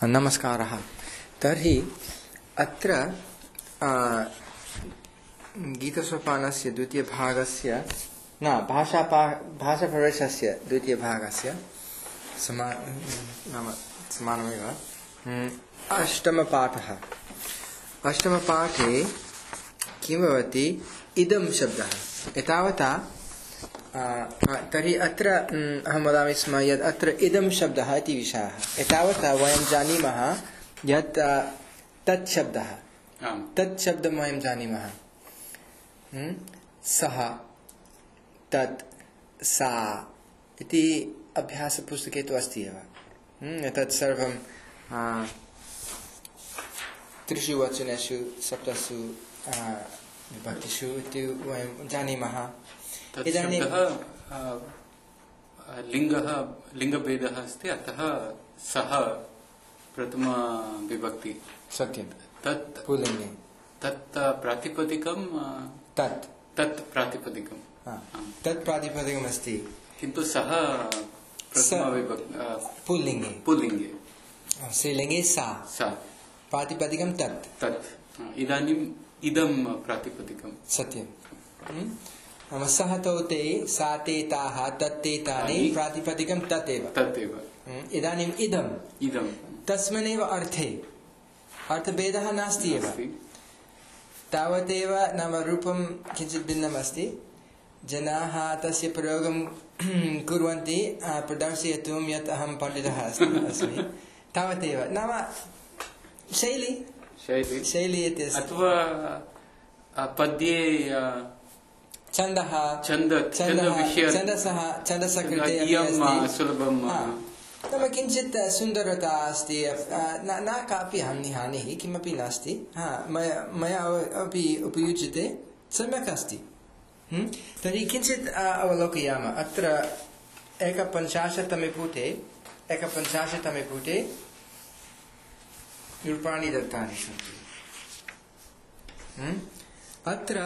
नमस्कारः। तर्हि अत्र गीतसोपानस्य द्वितीयभागस्य भाषाप्रवेशस्य द्वितीयभागस्य समानमेव अष्टमपाठः। अष्टमपाठे किं भवति? इदं शब्दः एतावता तर्हि अत्र अहं वदामि स्म यत् अत्र इदं शब्दः इति विषयः एतावता वयं जानीमः यत् तत् शब्दं वयं जानीमः। सः, तत्, सा इति अभ्यासपुस्तके तु अस्ति एव। एतत् सर्वं त्रिषु वचनेषु सप्तसु विभक्तिषु इति वयं जानीमः। इदानीं लिङ्गभेदः अस्ति, अतः सः प्रथमा विभक्ति। सत्यं। तत् पुल्लिङ्गे। तत् प्रातिपदिकं तत् प्रातिपदिकं तत् प्रातिपदिकम् अस्ति, किन्तु सः प्रथमा विभक्ति पुल्लिङ्गे। स्त्रीलिङ्गे सा प्रातिपदिकं तत्। इदानीम् इदं प्रातिपदिकं। सत्यं। सः तौ ते, सा ते ताः, तत् ते तानि, प्रातिपदिकं तदेव। इदानीम् इदं तस्मिन्नेव अर्थे अर्थभेदः नास्ति एव, तावदेव। नाम रूपं किञ्चित् भिन्नम् अस्ति। जनाः तस्य प्रयोगं कुर्वन्ति प्रदर्शयितुं यत् अहं पण्डितः अस्मि तावदेव। नाम शैली इति अथवा पद्ये छन्दः छन्दसः कृते सुलभं। नाम किञ्चित् सुन्दरता अस्ति, न कापि हानिः किमपि नास्ति। मया अपि उपयुज्यते, सम्यक् अस्ति। तर्हि किञ्चित् अवलोकयामः। अत्र 51तमे पुटे रूपाणि दत्तानि सन्ति। अत्र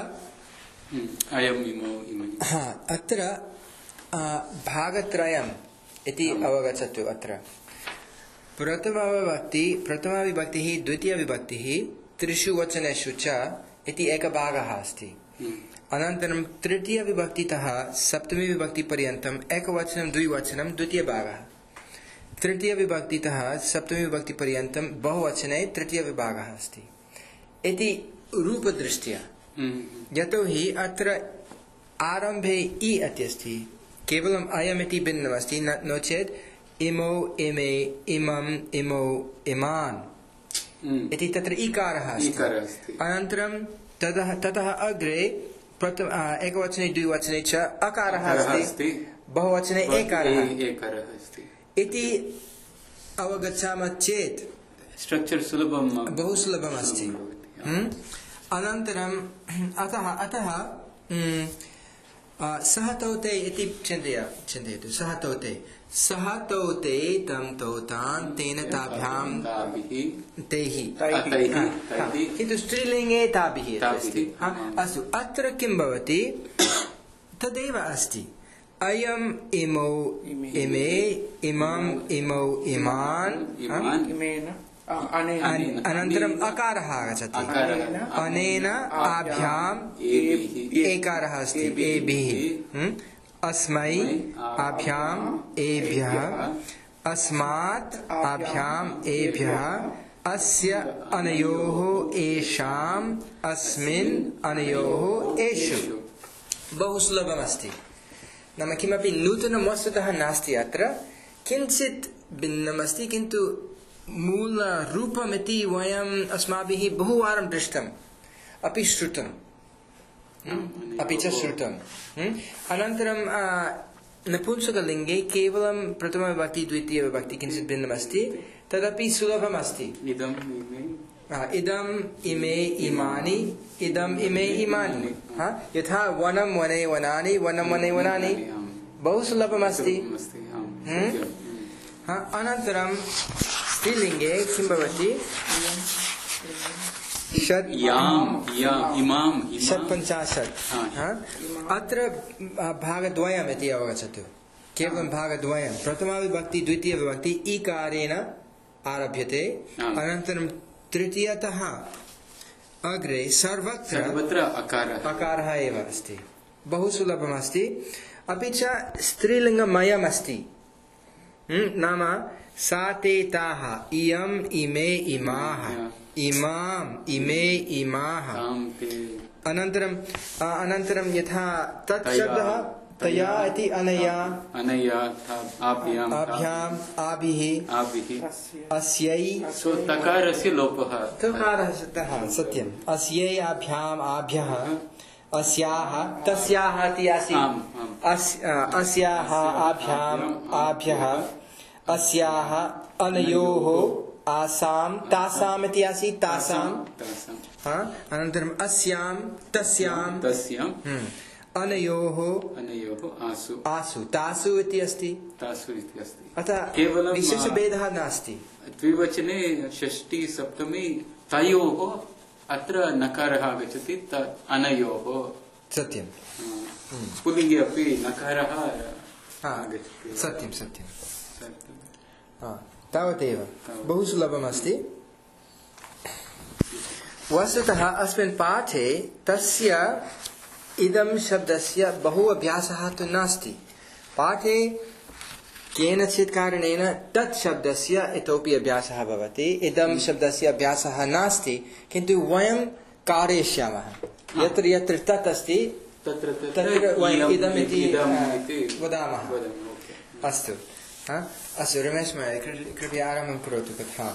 अत्र भागत्रयम् इति अवगच्छतु। अत्र प्रथमा विभक्तिः, द्वितीयविभक्तिः, त्रिषु वचनेषु च इति एकभागः अस्ति। अनन्तरं तृतीयविभक्तितः सप्तमीविभक्तिपर्यन्तम् एकवचनं द्विवचनं द्वितीयभागः। तृतीयविभक्तितः सप्तमीविभक्तिपर्यन्तं बहुवचने तृतीयविभागः अस्ति इति रूपदृष्ट्या। यतोहि अत्र आरम्भे इ इत्यस्ति, केवलम् अयम् इति भिन्नमस्ति, नो चेत् इमौ, इमे, इमम्, इमौ, इमान् इति तत्र इकारः अस्ति। अनन्तरं ततः अग्रे एकवचने द्विवचने च अकारः अस्ति, बहुवचने एकारः इति अवगच्छामः चेत् स्ट्रक्चर् बहु सुलभम् अस्ति। अनन्तरम् अतः सः तौ ते इति चिन्तयतु। सः तौ ते तं तौ तान् तेन ताभ्यां तैः, किन्तु स्त्रीलिङ्गे ताभिः अस्ति। अस्तु, अत्र किं भवति? तदेव अस्ति। अयम् इमौ, इमे, इमम्, इमौ, इमान्, अनन्तरम् अकारः आगच्छति। अनेन आभ्याम् एकारः अस्ति, एभिः। अस्मै आभ्याम् एभ्यः, अस्मात् आभ्याम् एभ्यः, अस्य अनयोः, एषाम्, अस्मिन् अनयोः, एषु। बहु सुलभमस्ति। नाम किमपि नूतनं वस्तुतः नास्ति। अत्र किञ्चित् भिन्नमस्ति, किन्तु मूलरूपमिति वयम् अस्माभिः बहुवारं दृष्टम्, अपि श्रुतम्, अपि च श्रुतम्। अनन्तरं नपुंसकलिङ्गे केवलं प्रथमविभक्ति द्वितीयविभक्ति किञ्चित् भिन्नमस्ति, तदपि सुलभमस्ति। इदम्, इमे, इमानि, इदम्, इमे, इमानि। यथा वनं, वने, वनानि, वनं, वने, वनानि, बहु सुलभमस्ति। अनन्तरं स्त्रीलिङ्गे किं भवति? षट्पञ्चाशत्। अत्र भागद्वयम् इति अवगच्छतु। केवलं भागद्वयं, प्रथमा विभक्ति द्वितीय विभक्ति ईकारेण आरभ्यते अनन्तरं तृतीयतः अग्रे सर्वत्र अकारः एव अस्ति बहु सुलभमस्ति अपि च स्त्रीलिङ्गमयम् अस्ति नाम सा ते ताः इयम् इमे इमाः इमाम् इमे इमाः अनन्तरं यथा तत् शब्दः तया इति अनया आभ्याम् आभिः अस्यै तकारस्य लोपः सत्यम् अस्यै आभ्याम् आभ्यः अस्याः तस्याः इति आसीत् अस्याः आभ्याम् आभ्यः अस्याः अनयोः आसां तासाम् इति आसीत् तासाम् अनन्तरं अस्यां तस्यां अनयोः आसु आसु तासु इति अस्ति अतः केवलं विशेषभेदः नास्ति द्विवचने षष्ठी सप्तमी तयोः अत्र नकारः आगच्छति अनयोः सत्यं पुल्लिङ्गे अपि नकारः आगच्छति सत्यं तावदेव बहु सुलभमस्ति वस्तुतः अस्मिन् पाठे तस्य इदं शब्दस्य बहु अभ्यासः तु नास्ति पाठे केनचित् कारणेन तत् शब्दस्य इतोपि अभ्यासः भवति इदं शब्दस्य अभ्यासः नास्ति किन्तु वयं कारयिष्यामः यत्र यत्र तत् अस्ति तत्र वयम् इदमिति वदामः अस्तु अस्तु रमेश महोदय कृपया आरम्भं करोतु कथां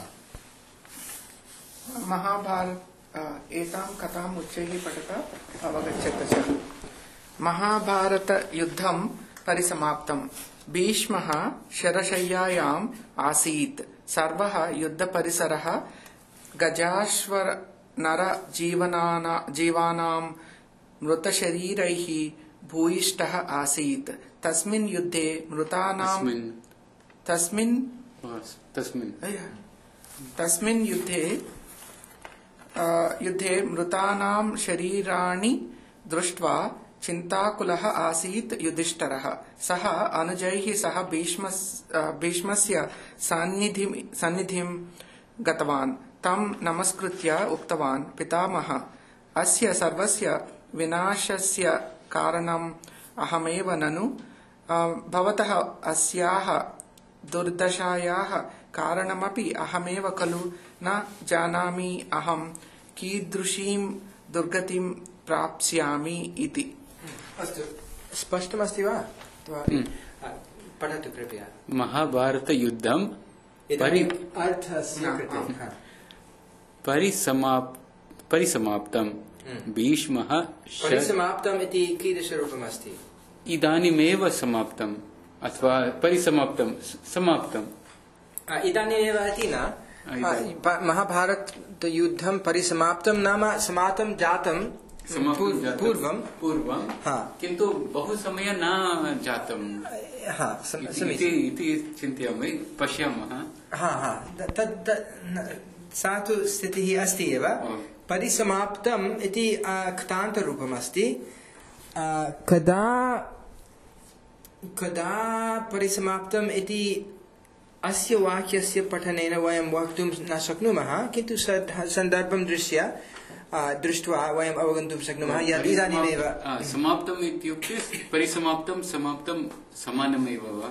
महाभारत एतां कथाम् उच्चैः पठता अवगच्छत च महाभारतयुद्धं परिसमाप्तम् भीष्मः शरशय्यायाम् आसीत् सर्वः युद्धपरिसरः गजाश्वनरजीवानां मृतशरीरैः भूयिष्ठः आसीत् तस्मिन् युद्धे युद्धे मृतानां शरीराणि दृष्ट्वा चिन्ताकुलः आसीत् युधिष्ठिरः सः अनुजैः सह भीष्मस्य सन्निधिं गतवान् तं नमस्कृत्य उक्तवान् पितामह अस्य सर्वस्य विनाशस्य कारणम् अहमेव ननु भवतः अस्याः दुर्दशायाः कारणमपि अहमेव खलु न जानामि अहं कीदृशीं दुर्गतिं प्राप्स्यामि इति अस्तु स्पष्टमस्ति वा पठतु कृपया महाभारतयुद्धं परिसमाप्तं भीष्मः परिसमाप्तम् इति कीदृशरूपम् अस्ति इदानीमेव समाप्तम् अथवा परिसमाप्तं समाप्तम् इदानीमेव इति न महाभारतयुद्धं परिसमाप्तं नाम समाप्तं जातं पूर्वं किन्तु बहु समय न जातम् इति चिन्तयामि पश्यामः सा तु स्थितिः अस्ति एव परिसमाप्तम् इति क्तान्तरूपम् अस्ति कदा परिसमाप्तम् इति अस्य वाक्यस्य पठनेन वयं वक्तुं न शक्नुमः किन्तु सन्दर्भं दृष्ट्वा वयम् अवगन्तुं शक्नुमः यत् इदानीमेव समाप्तम् इत्युक्ते परिसमाप्तं समाप्तं समानमेव वा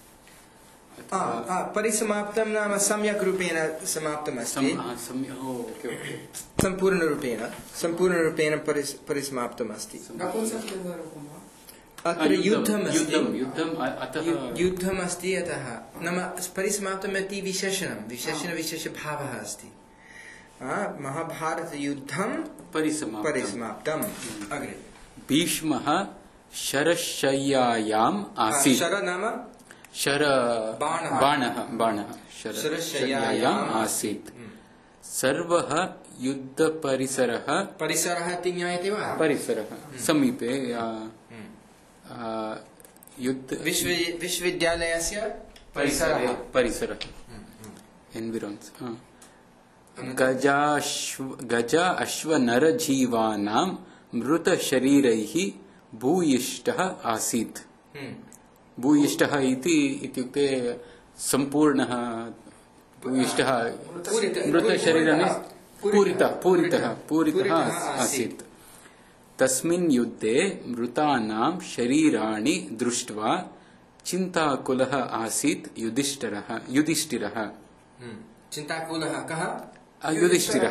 परिसमाप्तं नाम सम्यक् रूपेण समाप्तम् अस्ति सम्पूर्णरूपेण परिसमाप्तम् अस्ति अत्र युद्धम् अस्ति अतः नाम परिसमाप्तम् इति विशेषभावः अस्ति महाभारतयुद्धं परिसमाप्तम् अग्रे भीष्मः शरशय्यायाम् आसीत् शर नाम बाणः शरशय्यायाम् आसीत् सर्वः युद्धपरिसरः इति ज्ञायते वा परिसरः समीपे विश्वविद्यालयस्य परिसरः एन्विरोन्स् गज अश्वनरजीवानां मृतशरीरैः भूयिष्ठः आसीत् भूयिष्ठः इत्युक्ते सम्पूर्णः भूयिष्ठः मृतशरीराणि पूरितः आसीत्। तस्मिन् युद्धे मृतानां शरीराणि दृष्ट्वा चिन्ताकुलः आसीत् युधिष्ठिरः। चिन्ताकुलः कः? युधिष्ठिरः।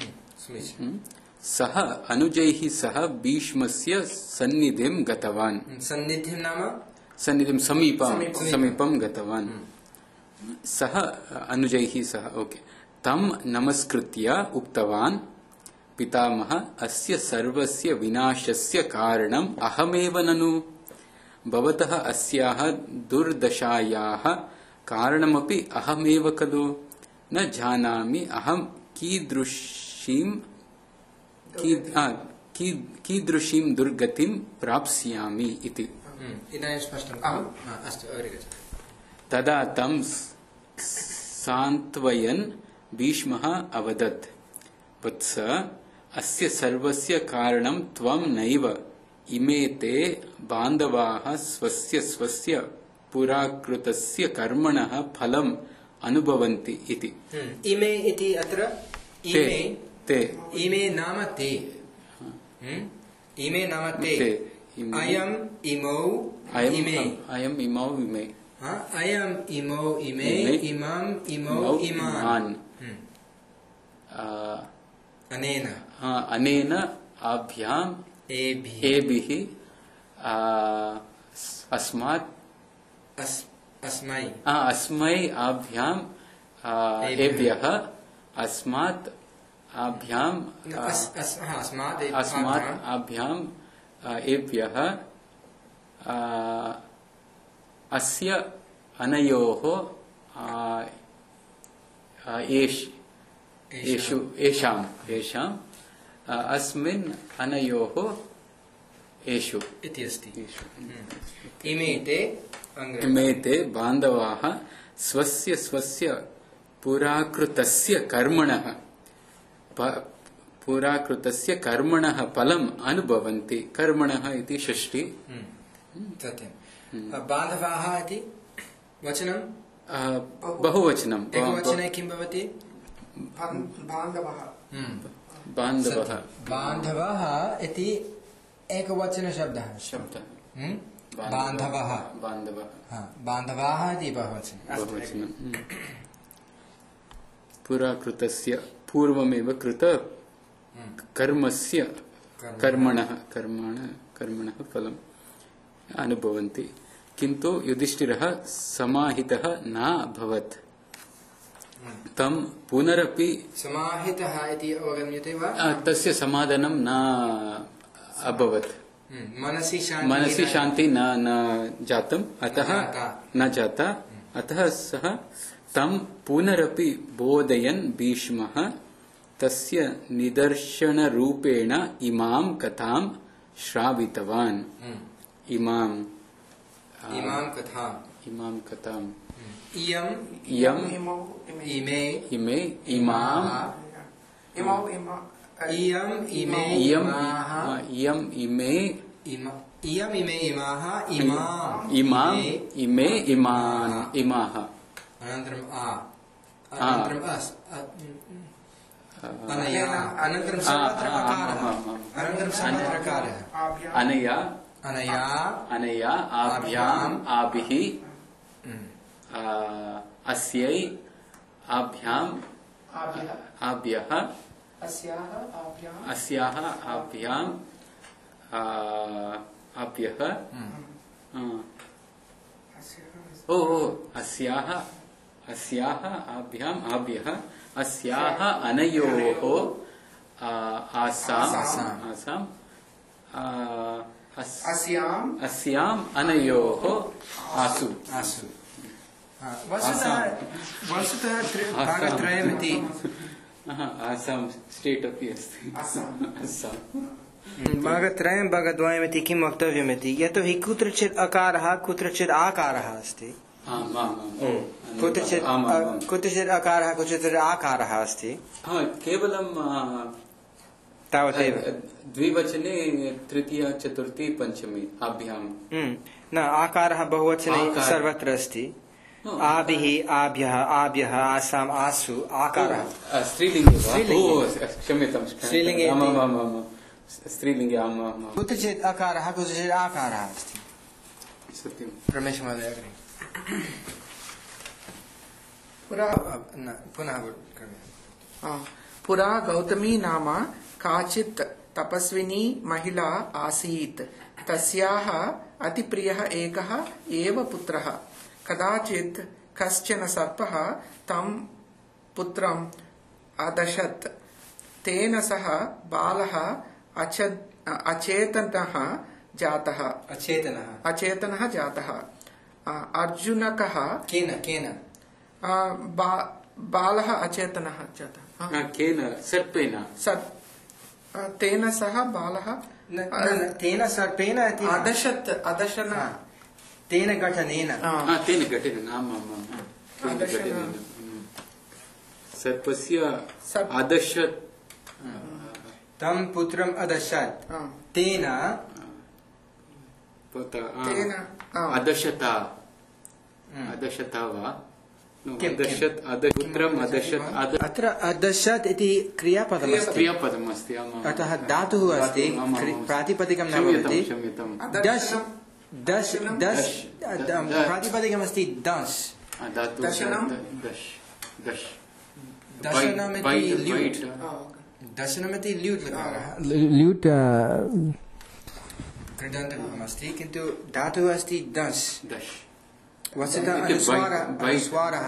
सः अनुजैः सह भीष्मस्य सन्निधिं गतवान्। सन्निधिं नाम सन्निधिं समीपं गतवान्। सः अनुजैः सह तं नमस्कृत्य उक्तवान्, पितामह, अस्य सर्वस्य विनाशस्य कारणम् अहमेव ननु? भवतः अस्याः दुर्दशायाः कारणमपि अहमेव खलु? न जानामि अहं कीदृशीं दुर्गतिं प्राप्स्यामि इति। इदानीं स्पष्टम्। अस्तु, अग्रे गच्छतु। तदा तं सान्त्वयन् भीष्मः अवदत्, वत्स, अस्य सर्वस्य कारणं त्वं नैव। इमे ते बान्धवाः स्वस्य पुराकृतस्य कर्मणः फलम् अनुभवन्ति इति। इमे इति अत्र इमे नाम ते। इमे नाम ते। अयम् इमौ इमे। अयम् इमौ इमे। अयम् इमौ इमे। इमम् इमौ इमान्। अनेन आभ्याम् एभिः अस्मै आभ्याम् एभ्यः अस्मात् आभ्याम् आभ्याम् एभ्यः अस्य अनयोः येषाम् अस्मिन् अनयोः एषु इति अस्ति। इमे ते बान्धवाः स्वस्य पुराकृतस्य कर्मणः फलम् अनुभवन्ति। कर्मणः इति षष्ठी। सत्यं। बान्धवाः इति वचनं बहुवचनं। एकवचने किं भवति? बान्धवः इति एकवचनशब्दः। बान्धवाः इति बहुवचनं। पुराकृतस्य पूर्वमेव कृत कर्मस्य कर्मणः फलम् अनुभवन्ति। किन्तु युधिष्ठिरः समाहितः न अभवत्। तं पुनरपि समाहितः इति अवगम्यते वा? तस्य समाधानं न अभवत्। मनसि शान्ति न जातम्, अतः सः तं पुनरपि बोधयन् भीष्मः तस्य निदर्शनरूपेण इमां कथां श्रावितवान्। इमां कथाम् इमाः अनन्तरं अनया आभ्याम् आभिः अस्यै आभ्याम् आभ्यः अस्याः आभ्याम् आभ्यः अस्याः आभ्याम् आभ्यः अस्याः अनयोः अस्याम् अनयोः आसु। वस्तुतः भागत्रयमिति आसां स्टेट् अपि अस्ति। भागत्रयं भागद्वयमिति किं वक्तव्यमिति, यतोहि कुत्रचित् अकारः कुत्रचित् आकारः अस्ति। कुत्रचित् अकारः कुत्रचित् आकारः अस्ति। केवलं तावदेव द्विवचने तृतीया चतुर्थी पञ्चमी आभ्याम् न आकारः बहुवचने सर्वत्र अस्ति। आभिः आभ्यः आभ्यः आसाम् आसु आकारः स्त्रीलिङ्गे वा? स्त्रीलिङ्गे। क्षम्यतां स्त्रीलिङ्गे इति। आमामामाम् स्त्रीलिङ्गे आम् कुत्रचित् अकारः कुत्रचित् आकारः अस्ति। सत्यं रमेशमहोदय अग्रे पुनः पुरा गौतमी नाम काचित् तपस्विनी महिला आसीत्। तस्याः अतिप्रियः एकः एव पुत्रः। कदाचित् कश्चन सर्पः तं पुत्रम् अदशत्। तेन सह बालः अचेतनः जातः। अर्जुनकः केन बालः अचेतनः जातः। केन सर्पेण तेन सह बालः तेन सर्पेण इति अदशन तेन घटनेन तेन घटेन आमामाम् सर्पस्य अदशत् तं पुत्रम् अदशत् तेन अदशता वा पुत्रम् अदशत् अत्र अदशत् इति क्रियापदमस्ति अतः धातुः अस्ति प्रातिपदिकं न भवति दश प्रातिपदिकमस्ति दश दशनमिति ल्यूट् लकारः ल्यूट् कृदन्तरूपमस्ति किन्तु धातुः अस्ति दश वस्तुतः अनुस्वारः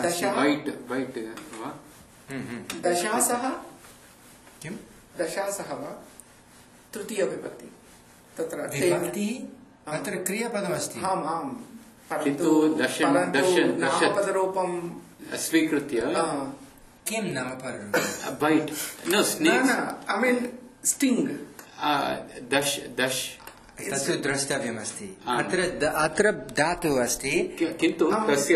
दशासः वा तृतीयविभक्ति तत्र विभक्तिः अत्र क्रियापदमस्ति किन्तु नामपदरूपं स्वीकृत्य किं नाम बैट् न स्नेक् I mean sting दश तत्तु द्रष्टव्यमस्ति अत्र धातुः अस्ति किन्तु तस्य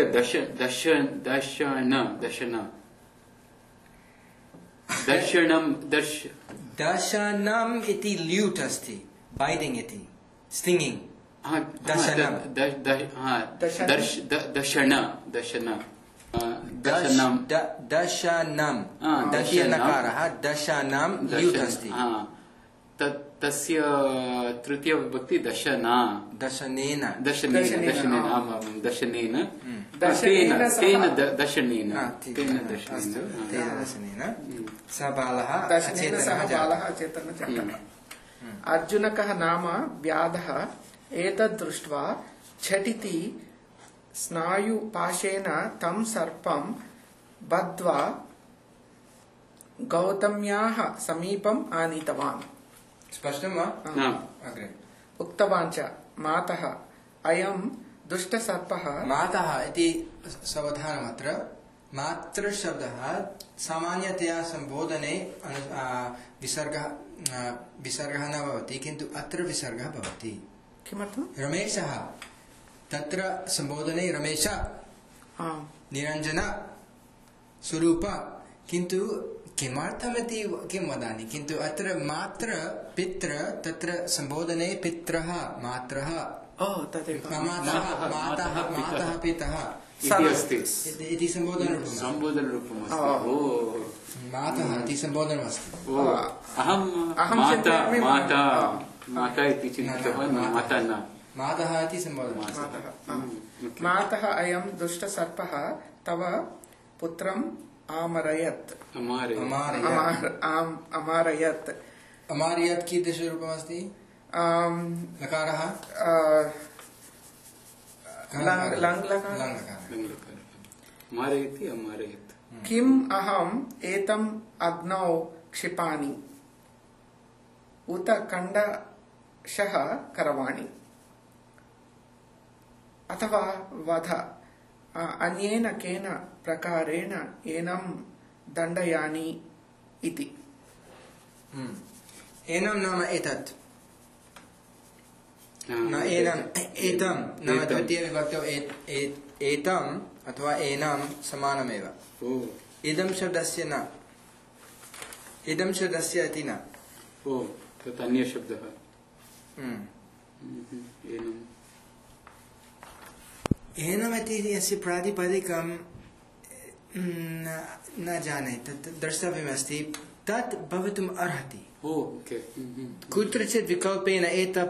दशनम् इति ल्यूट् अस्ति बैटिङ्ग् इति स्टिङ्गिङ्ग् दशनम् दशीयनकारः दशनम् ल्यूट् अस्ति तस्य तृतीय विभक्ति दशनेन स बालः अचेतनः जातः। अर्जुनकः नाम व्याधः एतद् दृष्ट्वा झटिति स्नायुपाशेन तं सर्पं बद्ध्वा गौतम्याः समीपम् आनीतवान्। स्पष्टं वा? अग्रे उक्तवान् च मातः अयं दुष्टसर्पः। मातः इति सावधानमत्र मातृशब्दः सामान्यतया सम्बोधने विसर्गः न भवति किन्तु अत्र विसर्गः भवति। किमर्थं? रमेशः तत्र सम्बोधने रमेश निरञ्जन स्वरूप किन्तु किमर्थमिति किं वदामि किन्तु अत्र मात्र पित्र तत्र सम्बोधने पित्रः मात्रः मातः पितः इति सम्बोधनरूपम् मातः इति सम्बोधनमस्ति। माता इति चिन्तितवान् मातः इति सम्बोधनमस्ति। मातः अयं दुष्टसर्पः तव पुत्रम् अमारयत्। अमारयत् कीदृशरूपमस्ति? लकारः किम् अहम् एतम् अग्नौ क्षिपामि उत कण्डशः करवाणि अथवा वध अन्येन केन प्रकारेण एनं दण्डयानि इति। एनं नाम एतत् न एनं एतं नाम द्वितीयविभक्तौ एतम् अथवा एनं समानमेव। इदं शब्दस्य न इदं शब्दस्य इति न तत् अन्यशब्दः एनमिति यस्य प्रातिपदिकं न जाने, तत् द्रष्टव्यमस्ति, तत् भवितुम् अर्हति। कुत्रचित् विकल्पेन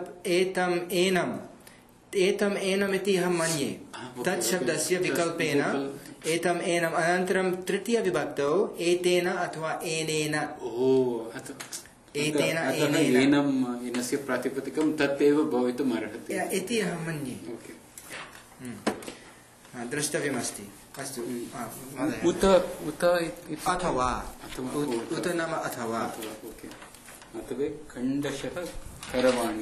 एतम् एनमिति अहं मन्ये, तत् शब्दस्य विकल्पेन एतम् एनम्, अनन्तरं तृतीय विभक्तौ एतेन अथवा एनेन, एतेन एनस्य प्रातिपदिकं तदेव भवितुम् अर्हति इति अहं मन्ये। द्रष्टव्यमस्ति। अस्तु, उत उत अथवा उत नाम अथवा, अथवा खण्डशः करवाणि।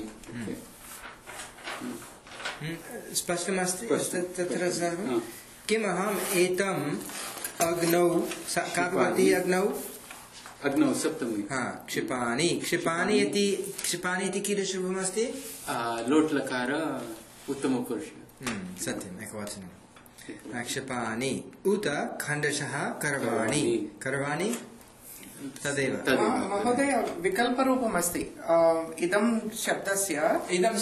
स्पष्टमस्ति तत्र सर्वं। किम् अहम् एतम् अग्नौ, का भवति अग्नौ सप्तमी, क्षिपानि। क्षिपानि इति कीदृशरूपमस्ति? लोट् लकार उत्तमपुरुष। सत्यम्, एकवचनं। क्षिपानि उत खण्डशः करवाणि। करवाणि तदेव। महोदय, विकल्परूपमस्ति इदं शब्दस्य इदं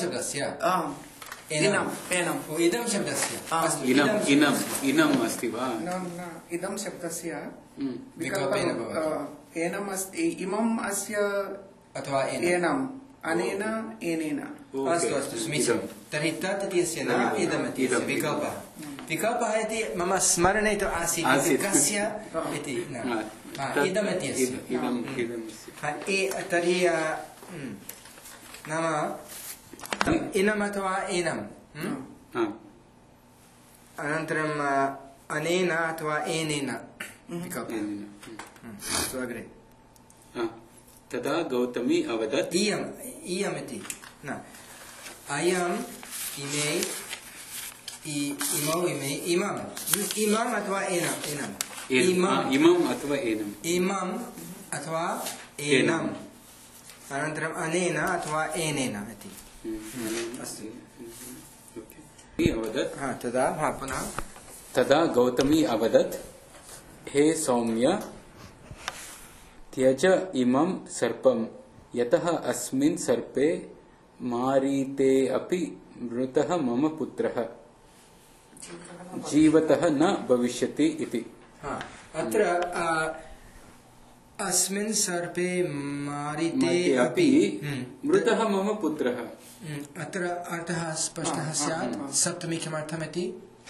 शब्दस्य इनम् अस्ति वा? न, इदं शब्दस्य विकल्पम् एनम् अस्ति, इमम् अस्य अथवा एनम्, अनेन एनेन। अस्तु, समीचीनं। तर्हि तत् इत्यस्य न इदमिति विकल्पः। विकल्पः इति मम स्मरणे तु आसीत्, कस्य इति न, इदमित्यस्य। तर्हि नाम इनम् अथवा एनम्, अनन्तरम् अनेन अथवा एनेन विकल्पः। अस्तु, अग्रे। तदा गौतमी अवदत्, इयमिति न, अयम् इमे इमौ इमे इमम् अथवा एनम्, इमम् अथवा एनम्, इमम् अथवा एनम्, अनन्तरम् अनेन अथवा एनेन इति। अस्तु, अवदत्। तदा पुनः। तदा गौतमी अवदत्, हे सौम्य, त्यज इमं सर्पं, यतः अस्मिन् सर्पे मारीते अपि मृतः मम पुत्रः जीवतः न भविष्यति इति। अत्र अस्मिन् सर्पे मारीते अपि मृतः मम पुत्रः, अत्र अर्थः स्पष्टः स्यात्। सप्तमी किमर्थमिति?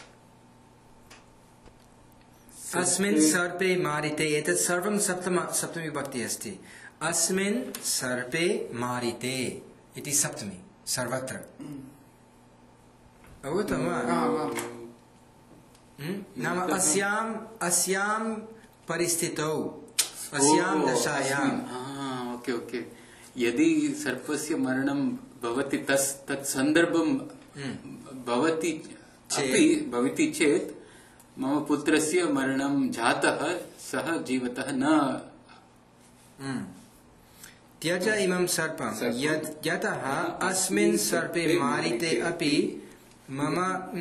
अस्मिन् सर्पे मारिते, एतत् सर्वं सप्तमी विभक्ति अस्ति। अस्मिन् सर्पे मारिते इति सप्तमी, सर्वत्र। अवगतं वा? नाम अस्यां परिस्थितौ, अस्यां दशायां। ओके। यदि सर्पस्य मरणं भवति, तत् सन्दर्भं भवति चेत् मम पुत्रस्य मरणं जातः, सः जीवतः न। त्यज इमं सर्पं यतः अस्मिन् सर्पे मारिते अपि मम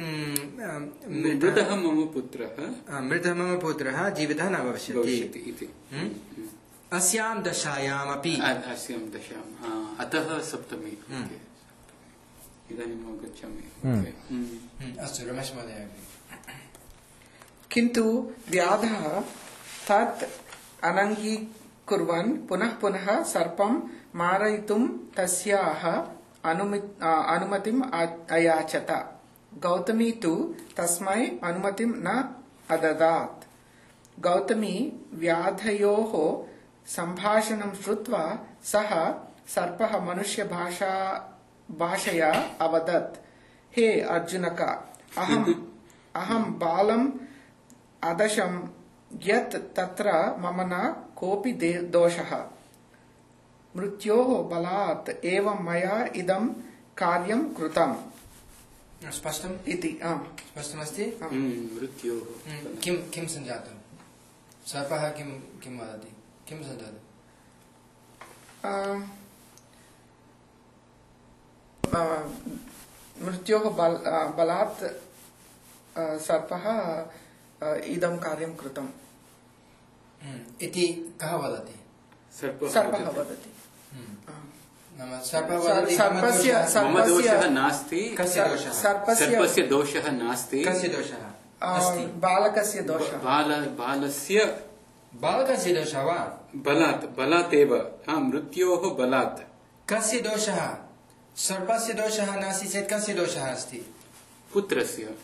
मृतः मम पुत्रः जीवितः न भविष्यति इति। अस्यां दशायामपि, अतः सप्तमी। इदानीम् अवगच्छामि। अस्तु, रमेश महोदय। किन्तु व्याधः तत् अनङ्गीकुर्वन् पुनः पुनः सर्पं मारयितुं तस्याः अनुमतिम् अयाचत। गौतमी तु तस्मै अनुमतिं न अददात्। गौतमी व्याधयोः सम्भाषणं श्रुत्वा सः सर्पः मनुष्यभाषया अवदत्, हे अर्जुनक, अहं बालम् अदशं यत् तत्र मम न कोऽपि दोषः। मृत्योः बलात् एव मया इदं कार्यं कृतम्। स्पष्टम् इति। स्पष्टमस्ति। मृत्योः किं सञ्जातं? सर्पः किं वदति? किं सञ्जातं? मृत्योः बलात् सर्पः इदं कार्यं कृतम् इति कः वदति? सर्पः वदति। मम दोषः नास्ति, सर्पस्य दोषः नास्ति, कस्य दोषः अस्ति? बालकस्य दोषः, बालकस्य दोषः वा? बलात् एव, मृत्योः बलात्। कस्य दोषः? सर्पस्य दोषः नास्ति चेत् कस्य दोषः अस्ति? पुत्रस्य।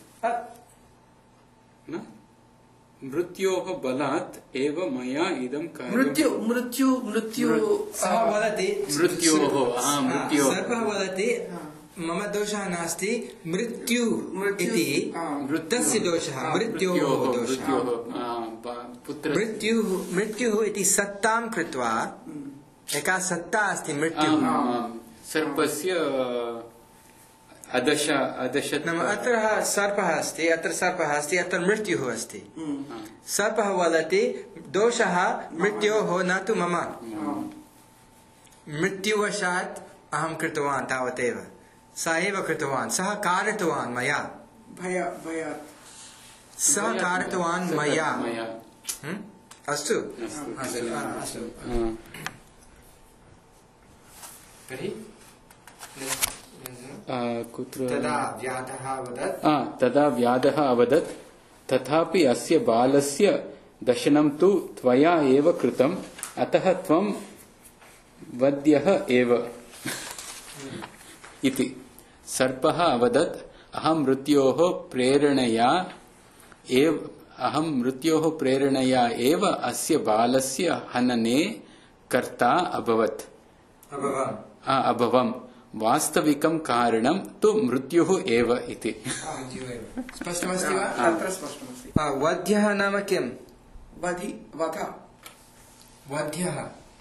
न मृत्योः बलात् एव मया इदं कार्यं। सः वदति मृत्योः सर्पः वदति मम दोषः नास्ति, मृत्यु इति तस्य दोषः, मृत्योः दोषः। मृत्युः इति सत्तां कृत्वा, एका सत्ता अस्ति मृत्युः। सर्पस्य अदश नाम अत्र सर्पः अस्ति, अत्र मृत्युः अस्ति। सर्पः वदति दोषः मृत्योः न तु मम, मृत्युवशात् अहं कृतवान् तावदेव, सः एव कृतवान्, सः कारितवान् मया, सः कारितवान् मया। अस्तु तर्हि तदा व्याधः अवदत् तथापि अस्य बालस्य दशनं तु त्वया एव कृतम्, अतः त्वं वध्यः एव इति। सर्पः अवदत् अहं मृत्योः प्रेरणया एव अस्य बालस्य हनने कर्ता अभवम्। वास्तविकं कारणं तु मृत्युः एव इति। स्पष्टमस्ति वा? अत्र स्पष्टमस्ति। वध्यः नाम किं? वध्यः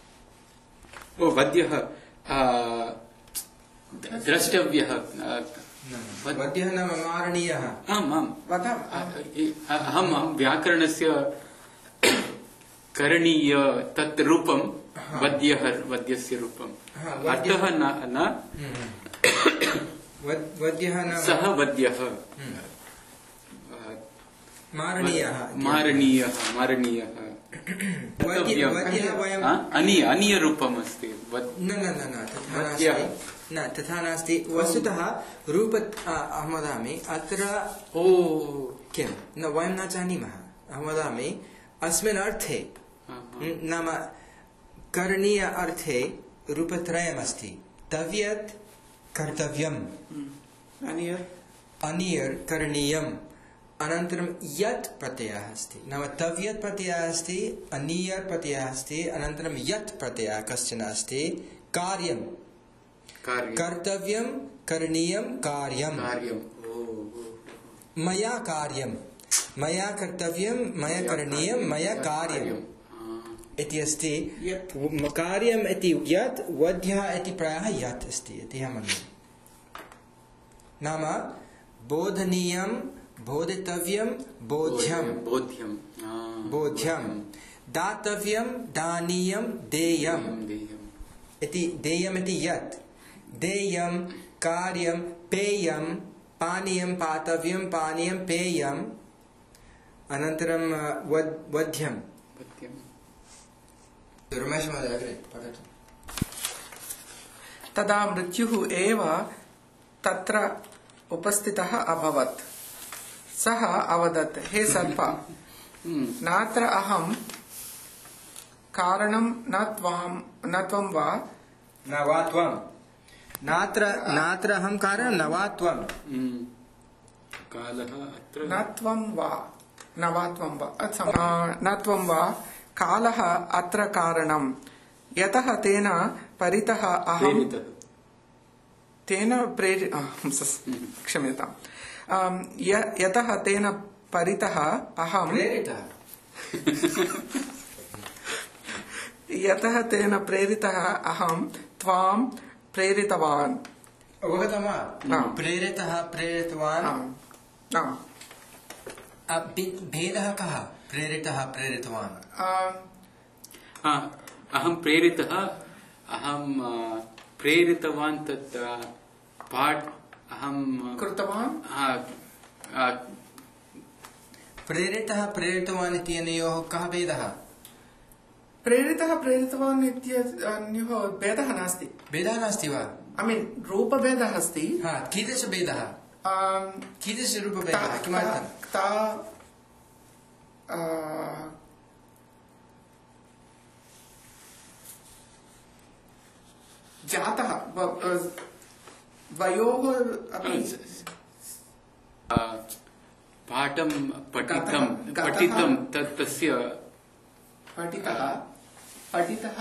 द्रष्टव्यः। वध्यः नाम मारणीयः। अहं व्याकरणस्य करणीय तत् रूपं वध्यस्य रूपम्। अर्थः न वध्यः नाम सः वध्यः मारणीयः अनीयरूपम् अस्ति। न तथा नास्ति। वस्तुतः रूप अहं वदामि अत्र किं न वयं न जानीमः। अहं वदामि अस्मिन् अर्थे नाम करणीय अर्थे रूपत्रयमस्ति। तव्यत् कर्तव्यम्, अनीयर् करणीयम्, अनन्तरं यत् प्रत्ययः अस्ति। नाम तव्यत् प्रत्ययः अस्ति, अनीयर् प्रत्ययः अस्ति, अनन्तरं यत् प्रत्ययः कश्चन अस्ति। कार्यं कर्तव्यं, करणीयं, कार्यं। मया कार्यं, मया कर्तव्यं, मया करणीयं, मया कार्यम् इति अस्ति। कार्यम् इति यत्, वध्यः इति प्रायः यत् अस्ति इति अहं मन्ये। नाम बोधनीयं, बोधितव्यं, बोध्यं, दातव्यं, दानीयं, देयम् इति। देयम् इति यत्, देयं, कार्यं, पेयं, पानीयं, पातव्यं, पानीयं, पेयम्, अनन्तरं वध्यं। तदा मृत्युः एव तत्र उपस्थितः अभवत्। सः अवदत्, हे सर्प, नात्र अहं कारणं न त्वं वा। नात्र अहं कारणं न वा त्वं। न त्वं वा कालः अत्र कारणं, यतः तेन परितः अहं क्षम्यताम्, यतः तेन परितः अहं यतः तेन प्रेरितः अहं त्वां प्रेरितवान्। अवगतं वा? प्रेरितवान्। भेदः कः? प्रेरितवान्। अहं प्रेरितवान् तत् पाठ अहं कृतवान्। प्रेरितवान् इत्यनयोः कः भेदः? प्रेरितः प्रेरितवान् इत्यनयोः भेदः नास्ति. भेदः नास्ति वा? I mean रूपभेदः अस्ति. कीदृशभेदः? कीदृशरूपभेदः? किमर्थं? जातः वयोः अपि पाठं पठितं तस्य पठितवान्.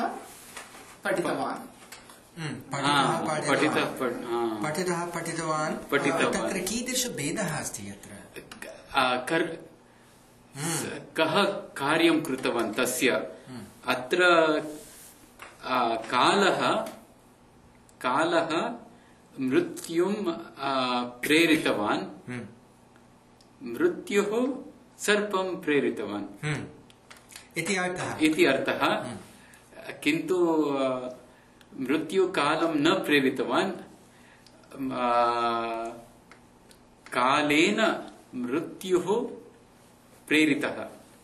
पठितवान्. तत्र कीदृशभेदः अस्ति अत्र? कः कार्यं कृतवान् तस्य अत्र कालः मृत्युं प्रेरितवान्. मृत्युः सर्पं प्रेरितवान् इति अर्थः. किन्तु मृत्युकालं न प्रेरितवान्. कालेन मृत्युः प्रेरितः.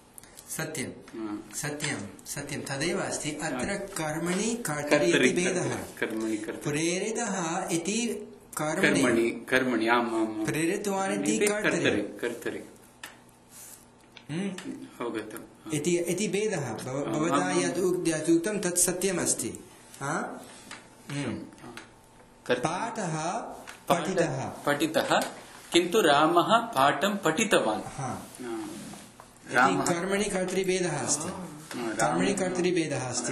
सत्यं तदेव अस्ति. अत्र कर्मणि कर्तरि इति भेदः. प्रेरितः इति कर्मणि प्रेरितवान् इति कर्तरि इति भेदः. भवता यद् उक्तं तत् सत्यमस्ति. पाठः पठितः किन्तु रामः पाठं पठितवान्. कर्मणि कर्तृभेदः अस्ति. कर्मणि कर्तृभेदः अस्ति.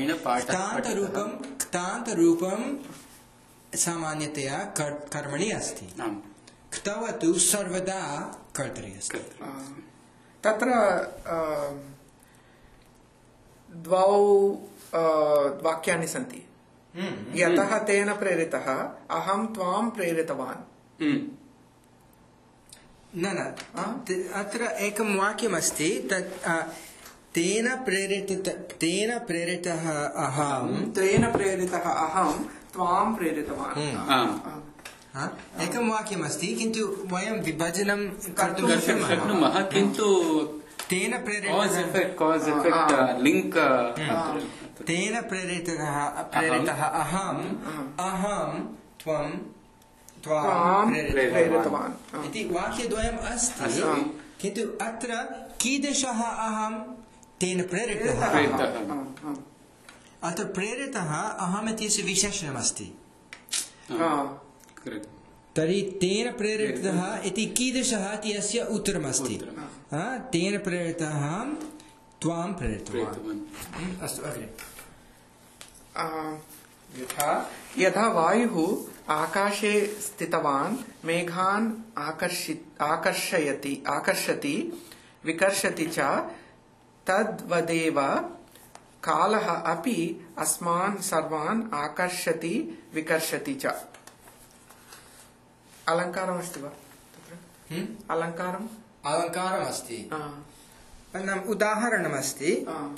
क्तान्तरूपं सामान्यतया कर्मणि अस्ति. क्तव तु सर्वदा कर्तरि अस्ति. तत्र द्वौ वाक्यानि सन्ति. यतः तेन प्रेरितः अहं त्वां प्रेरितवान्. न अत्र एकं वाक्यमस्ति. तत् तेन प्रेरितः अहं त्वां प्रेरितवान्. एकं वाक्यमस्ति किन्तु वयं विभजनं कर्तुं शक्नुमः. किन्तु तेन प्रेरितः अहं त्वं प्रेरितवान् इति वाक्यद्वयम् अस्ति. किन्तु अत्र कीदृशः अहं तेन प्रेरितः? अत्र प्रेरितः अहम् इत्यस्य विशेषणमस्ति. तर्हि तेन प्रेरितः इति कीदृशः इति अस्य उत्तरमस्ति. तेन प्रेरितः अहं त्वां प्रेरितवान्. अस्तु अग्रे. यथा वायुः आकाशे स्थितवान् मेघान् आकर्षति विकर्षति च तद्वदेव कालः अपि अस्मान् सर्वान् आकर्षति विकर्षति च. अलङ्कारमस्ति वा तत्र? अलङ्कारमस्ति. उदाहरणमस्ति.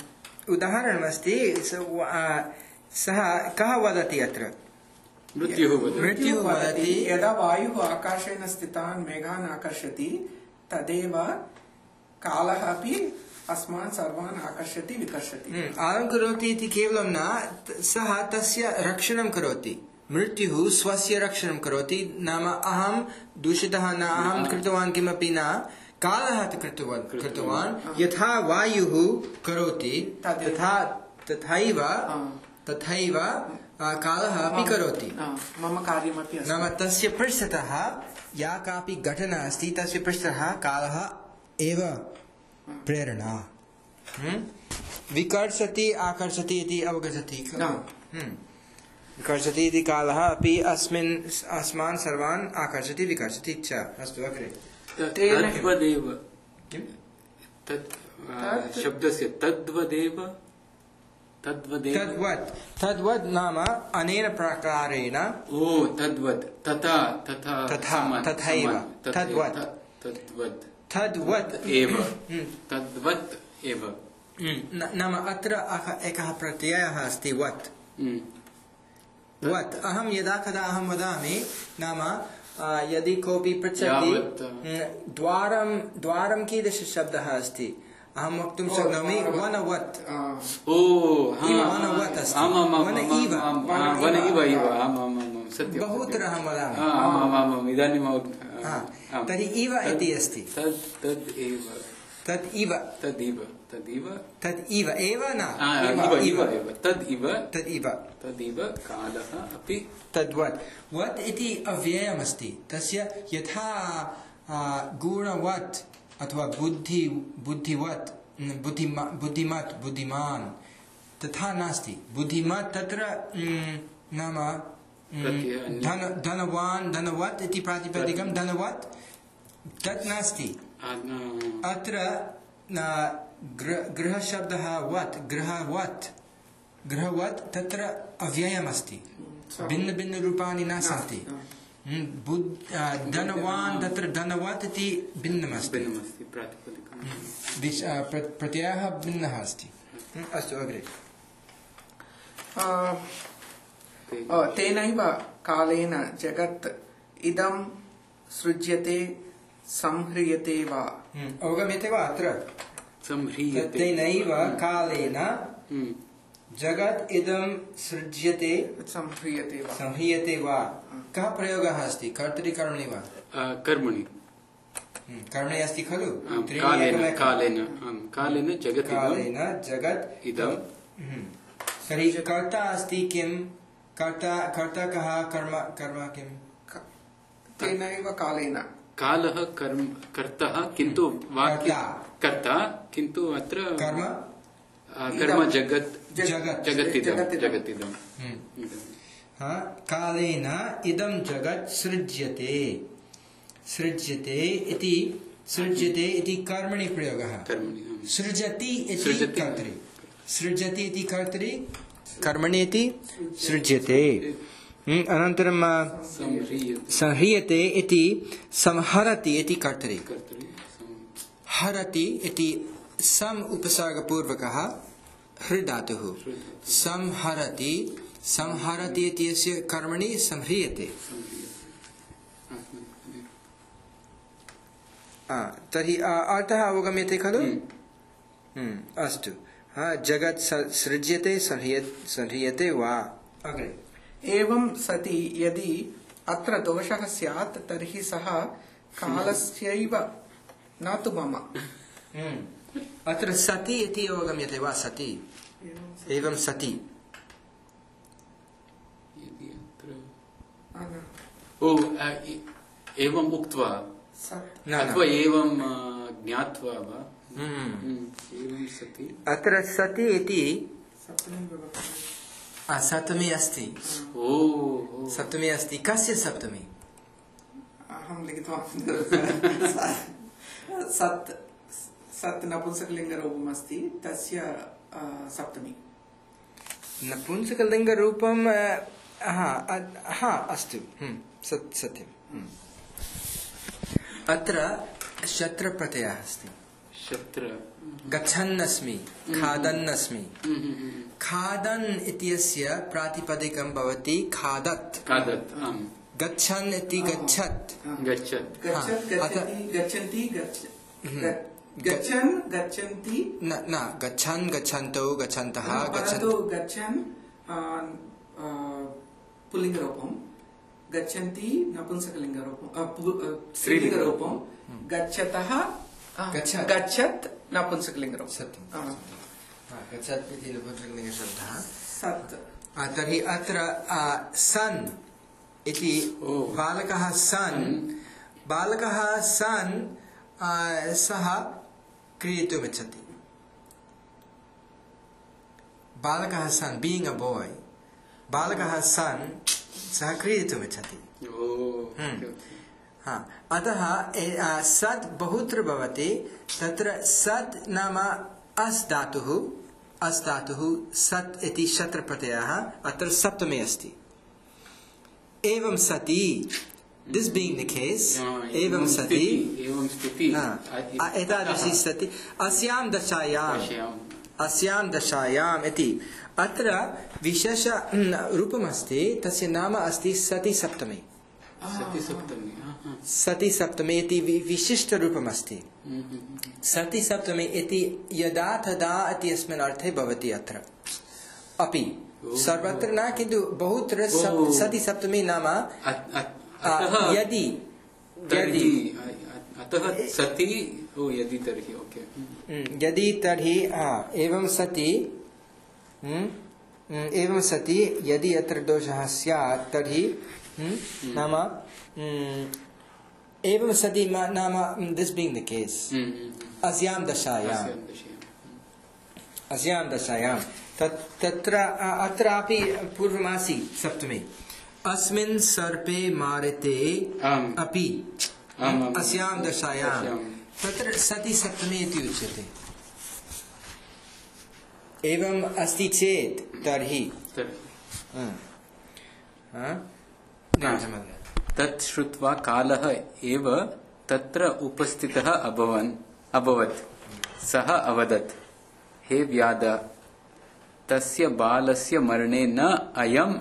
सः कः वदति अत्र? मृत्युः वदति. यदा वायुः आकाशेन स्थितान् मेघान् आकर्षति तदेव कालः अपि अस्मान् सर्वान् आकर्षति विकर्षति. अलङ्करोति इति केवलं न, सः तस्य रक्षणं करोति. मृत्युः स्वस्य रक्षणं करोति. नाम अहं दूषितः न, अहं कृतवान् किमपि न, कालः कृतवान्. यथा वायुः करोति तथैव कालः अपि करोति. मम कार्यमपि अस्ति. नाम तस्य पृष्ठतः या कापि घटना अस्ति तस्य पृष्ठतः कालः एव प्रेरणा. विकर्षति आकर्षति इति अवगच्छति. विकर्षति इति कालः अपि अस्मान् सर्वान् आकर्षति विकर्षति च. अस्तु अग्रे. तद्वदेव शब्दस्य तद्वत् नाम अनेन प्रकारेण. तद्वत् तथैव तद्वत् एव. नाम अत्र एकः प्रत्ययः अस्ति वत्. अहं यदा कदा अहं वदामि, नाम यदि कोऽपि पृच्छति द्वारं कीदृशः शब्दः अस्ति, अहं वक्तुं शक्नोमि वनवत्. अस्ति आम् आम् आम् वन आम् इव आम् आम् वन इव इव आम् आम् आम् सत्यं बहुत्र अहं वदामि आम् आम् आम् आम् इदानीं तर्हि इव इति अस्ति तद् एव तद् इव तदिव तदिव तद् इव एव न इव एव तदिव तद् तदिव कालः अपि तद्वत् वत् इति अव्ययमस्ति तस्य यथा गुणवत् अथवा बुद्धिवत् बुद्धिमत् बुद्धिमान् तथा नास्ति बुद्धिमत् तत्र नाम धनवान् धनवत् इति प्रातिपदिकं धनवत् तत् नास्ति अत्र गृहशब्दः वत् गृहवत् तत्र अव्ययमस्ति भिन्न भिन्न रूपाणि न सन्ति धनवान् तत्र धनवत् इति भिन्नमस्ति प्रत्ययः भिन्नः अस्ति अस्तु अग्रे तेनैव कालेन जगत् इदं सृज्यते संह्रियते वा अवगम्यते वा अत्र तेनैव कालेन जगत् इदं सृज्यते संह्रियते वा कः प्रयोगः अस्ति कर्तरि कर्मणि वा कर्मणि कर्मणि अस्ति खलु कालेन जगत् इदं तर्हि कर्ता अस्ति किं कर्ता कः कर्म किं तेनैव कालेन कालः कर्ता किन्तु कर्ता किन्तु अत्र कर्म जगतिदं कालेन इदं जगत् सृज्यते इति कर्मणि प्रयोगः सृजति इति कर्तरि कर्मणि इति सृज्यते अनन्तरं संह्रियते इति संहरति इति कर्तरि हरति इति सम उपसर्गपूर्वकः हृधातुः संहरति इत्यस्य कर्मणि संह्रियते तर्हि अर्थः अवगम्यते खलु अस्तु जगत् सृज्यते संह्रियते वा अग्रे एवं सति यदि अत्र दोषः स्यात् तर्हि सः कालस्यैव न तु मम अत्र सति इति अवगम्यते वा सति एवं सति एवम् उक्त्वा अथवा एवं ज्ञात्वा वा एवं सति अत्र सति इति सप्तमी अस्ति सप्तमी अस्ति कस्य सप्तमी अहं लिखितवान् सत् नपुंसकलिङ्गरूपम् अस्ति तस्य सप्तमी नपुंसकलिङ्गरूपं अस्तु सत्यम् अत्र शत्रप्रत्ययः अस्ति गच्छन्नस्मि खादन्नस्मि खादन् इत्यस्य प्रातिपदिकं भवति खादत् गच्छन् इति गच्छत् गच्छन्ति न गच्छन् गच्छन्तौ गच्छन्तः गच्छन् पुल्लिङ्गरूपं गच्छन्ति नपुंसकलिङ्गरूपं स्त्रीलिङ्गरूपं गच्छतः गच्छत् नपुंसकलिङ्गरूपं सत्यं गच्छत् इति नपुंसकलिङ्गशब्दः सत् तर्हि अत्र सन् इति बालकः सन् सः क्रीडितुमिच्छति बालकः सन् बीइंग अ बॉय बालकः सन् सः क्रीडितुमिच्छति अतः सत् बहुत्र भवति तत्र सत् नाम अस् धातुः सत् इति शत्रप्रत्ययः अत्र सप्तमे अस्ति एवं सति this being the case एवं सति एतादृशी सति अस्यां दशायाम् इति अत्र विशेष रूपमस्ति तस्य नाम अस्ति सति सप्तमी सति सप्तमी इति विशिष्ट रूपमस्ति सति सप्तमी इति यदा तदा इत्यस्मिन् अर्थे भवति अत्र अपि सर्वत्र न किन्तु बहुत्र सति सप्तमी नाम यदि अतः सति यदि तर्हि ओके यदि तर्हि एवं सति यदि अत्र दोषः स्यात् तर्हि नाम एवं सति नाम दिस बीइंग द केस अस्यां दशायां तत्र अत्रापि पूर्वमासीत् सप्तमे अस्मिन् सर्पे मारिते अपि अस्यां दशायां तत्र सति सप्तमी इति उच्यते एवं अस्ति चेत् तर्हि तत् श्रुत्वा कालः एव तत्र उपस्थितः अभवत् सः अवदत् हे व्याद तस्य बालस्य मरणे न अयं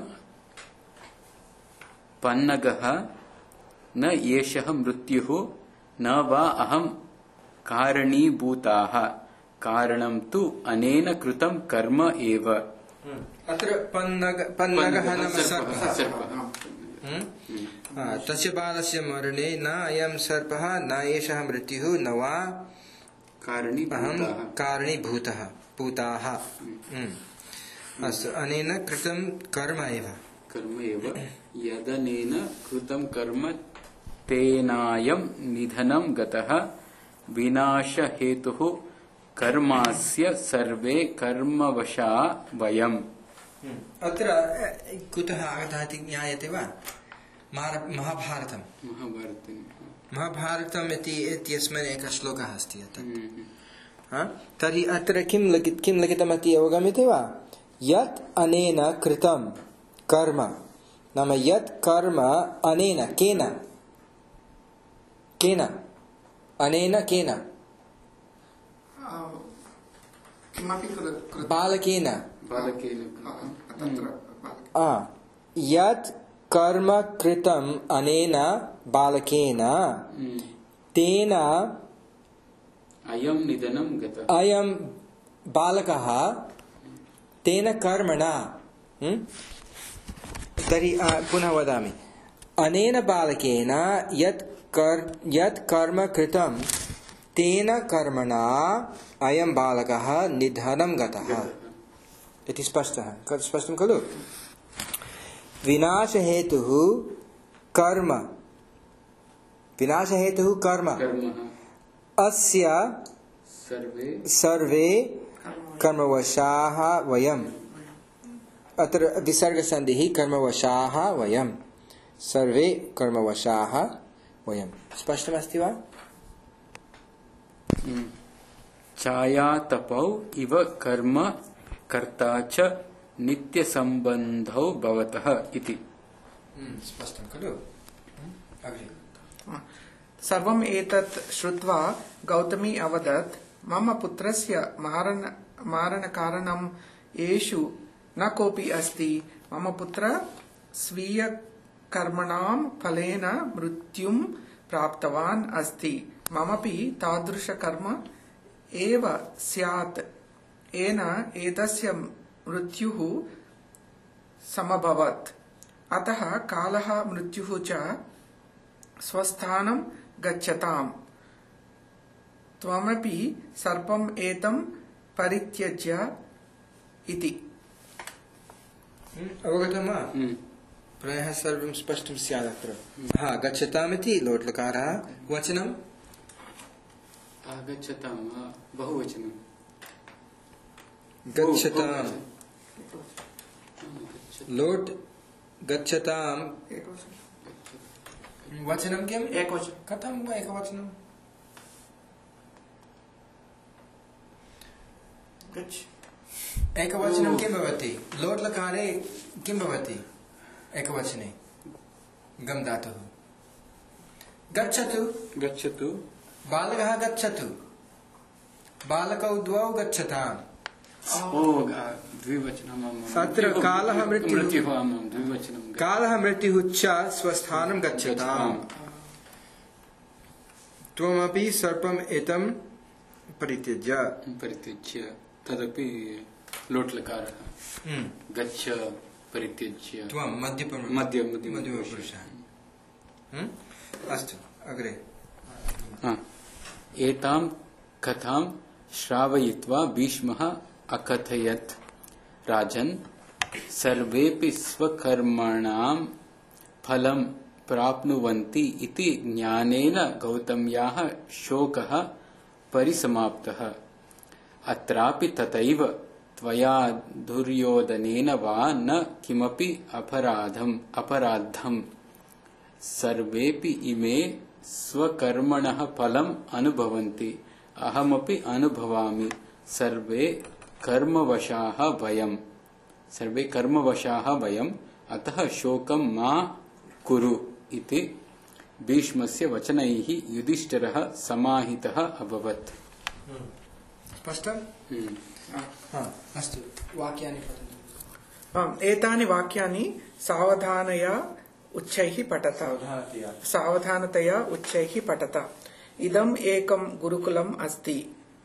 पन्नगः न एषः मृत्युः न वा अहं कारणीभूताः कारणं तु अनेन कृतं कर्म एव अत्र पन्नगः नाम सर्पः तस्य बालस्य मरणे न अयं सर्पः न एषः मृत्युः न वा अहं कारणीभूतः पूताः अस्तु अनेन कृतं कर्म एव यदनेन कृतं कर्म तेनायं निधनं गतः विनाशहेतुः कर्मास्य सर्वे कर्मवशा वयम् अत्र कुतः आगतः इति ज्ञायते वा महाभारतम् इत्यस्मिन् एकः श्लोकः अस्ति तर्हि अत्र किं लिखितमस्ति अवगम्यते वा यत् अनेन कृतं कर्म नाम यत् कर्म अनेन केन अनेन केन बालकेन यत् कर्म कृतम् अनेन बालकेन तेन अयं बालकः तेन कर्मणा तर्हि पुनः वदामि अनेन बालकेन यत् कर्म कृतं तेन कर्मणा अयं बालकः निधनं गतः इति स्पष्टं खलु विनाशहेतुः कर्म अस्य सर्वे कर्मवशाः वयम् अत्र विसर्गसन्धिः कर्मवशाः वयम् सर्वे कर्मवशाः वयम् स्पष्टमस्ति वा छायातपौ इव कर्म कर्ता च नित्यसम्बन्धौ भवतः इति स्पष्टं खलु सर्वम् एतत् श्रुत्वा गौतमी अवदत् मम पुत्रस्य मारणकारणम् एषु न कोऽपि अस्ति मम पुत्र स्वीयकर्मणां फलेन मृत्युं प्राप्तवान् अस्ति ममपि तादृशकर्म एव स्यात् येन एतस्य मृत्युः समभवत् अतः कालः मृत्युः च स्वस्थानं गच्छताम् त्वमपि सर्पम् एतं परित्यज्य इति अवगतं वा प्रायः सर्वं स्पष्टं स्यात् अत्र गच्छतामिति लोट्लकारः वचनम् आगच्छतां बहुवचनं गच्छतां लोट् गच्छतां वचनं किम् एकवचनं कथं एकवचनं एकवचनं किं भवति लोट् लकारे किं भवति एकवचने गम धातुः गच्छतु बालकः गच्छतु बालकौ द्वौ गच्छताम् अत्र कालः मृत्युः च स्वस्थानं गच्छताम् त्वमपि सर्पम् एतं परित्यज्य तदपि लोट् लकारः गच्छ परित्यज्य त्वं मध्यमपुरुषः अस्तु अग्रे एतां कथां श्रावयित्वा भीष्मः अकथयत् राजन् सर्वेपि स्वकर्मणां फलं प्राप्नुवन्ति इति ज्ञानेन गौतम्याः शोकः परिसमाप्तः अत्रापि तथैव त्वया दुर्योधनेन वा न किमपि अपराधम् सर्वेपि इमे स्वकर्मणः फलम् अनुभवन्ति अहमपि अनुभवामि सर्वे कर्मवशाः वयम् अतः शोकं मा कुरु इति भीष्मस्य वचनैः युधिष्ठिरः समाहितः अभवत्। स्पष्टम्? अस्तु वाक्यानि पठन्तु। एतानि वाक्यानि सावधानतया उच्चैः पठत। इदम् एकं गुरुकुलम् अस्ति।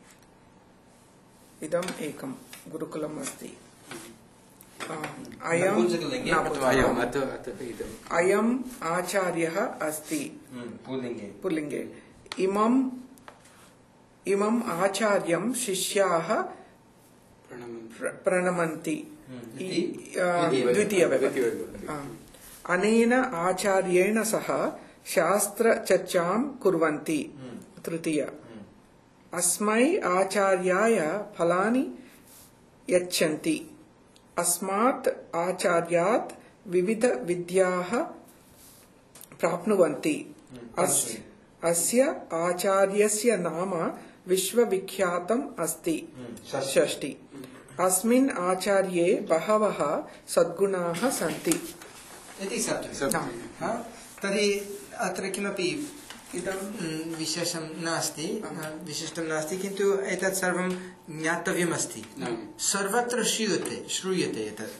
अयम् आचार्यः अस्ति पुल्लिङ्गे। इमम् आचार्यं शिष्याः प्रणमन्ति। द्वितीयविभक्ति। अनेन आचार्येण सह शास्त्रचर्चां कुर्वन्ति। तृतीय। अस्मै आचार्याय फलानि यच्छन्ति। अस्मात् आचार्यात् विविध विद्याः प्राप्नुवन्ति। अस्य आचार्यस्य नाम विश्वविख्यातम् अस्ति। षष्टि। अस्मिन् आचार्ये बहवः सद्गुणाः सन्ति। इति सत्यं। तर्हि अत्र किमपि इदं विशेषं नास्ति, विशिष्टं नास्ति, किन्तु एतत् सर्वं ज्ञातव्यमस्ति। सर्वत्र श्रूयते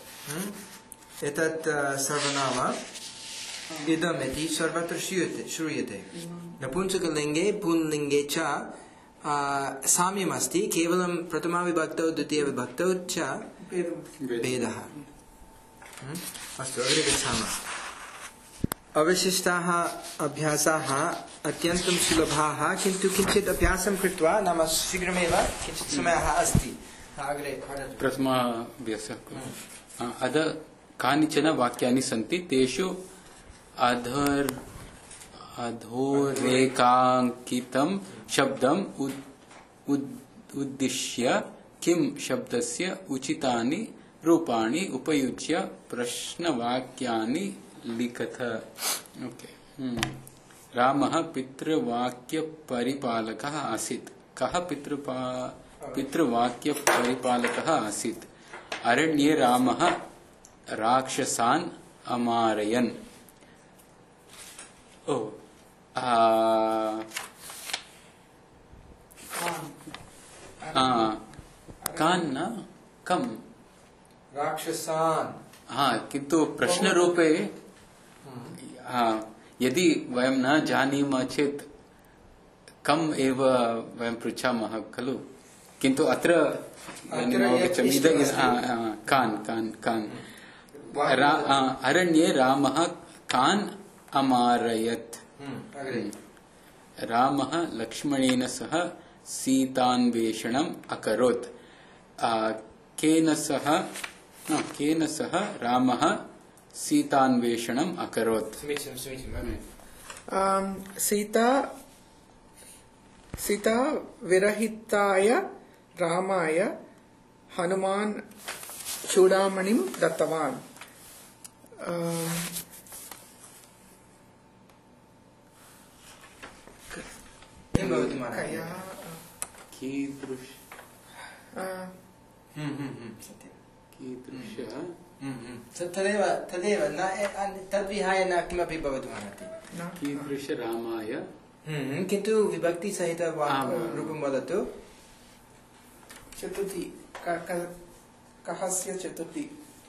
एतत् सर्वनाम इदम् इति सर्वत्र श्रूयते। नपुंसकलिङ्गे पुल्लिङ्गे च साम्यमस्ति, केवलं प्रथमाविभक्तौ द्वितीयविभक्तौ च भेदः। अस्तु अग्रे गच्छामः। अवशिष्टाः अभ्यासाः अत्यन्तं सुलभाः, किन्तु किञ्चित् अभ्यासं कृत्वा नाम शीघ्रमेव किञ्चित् समयः अस्ति। अग्रे प्रथमः अभ्यासः। अध कानिचन वाक्यानि सन्ति, तेषु अधोरेखाङ्कितं शब्दम् उद्दिश्य किं शब्दस्य उचितानि रूपाणि उपयुज्य प्रश्नवाक्यानि लिखत। रामः पितृवाक्यपरिपालकः आसीत्। कः पितृवाक्यपरिपालकः आसीत्? अरण्ये रामः राक्षसान् अमारयन्। कम राक्षसान्। किन्तु प्रश्नरूपे यदि वयं न जानीमः चेत् कम् एव वयं पृच्छामः खलु, किन्तु अत्र कान् अरण्ये रामः कान् अमारयत्। रामः लक्ष्मणेन सह सीतान्वेषणम् अकरोत्। केन सह रामः सीतान्वेषणम् अकरोत्? सीता विरहिताय रामाय हनुमान् चूडामणिं दत्तवान्। तदेव तद्विहाय न किमपि भवितुमर्हति। कीदृश रामाय, किन्तु विभक्ति सहित रूपं वदतु। चतुर्थी। कहस्य चतुर्थी?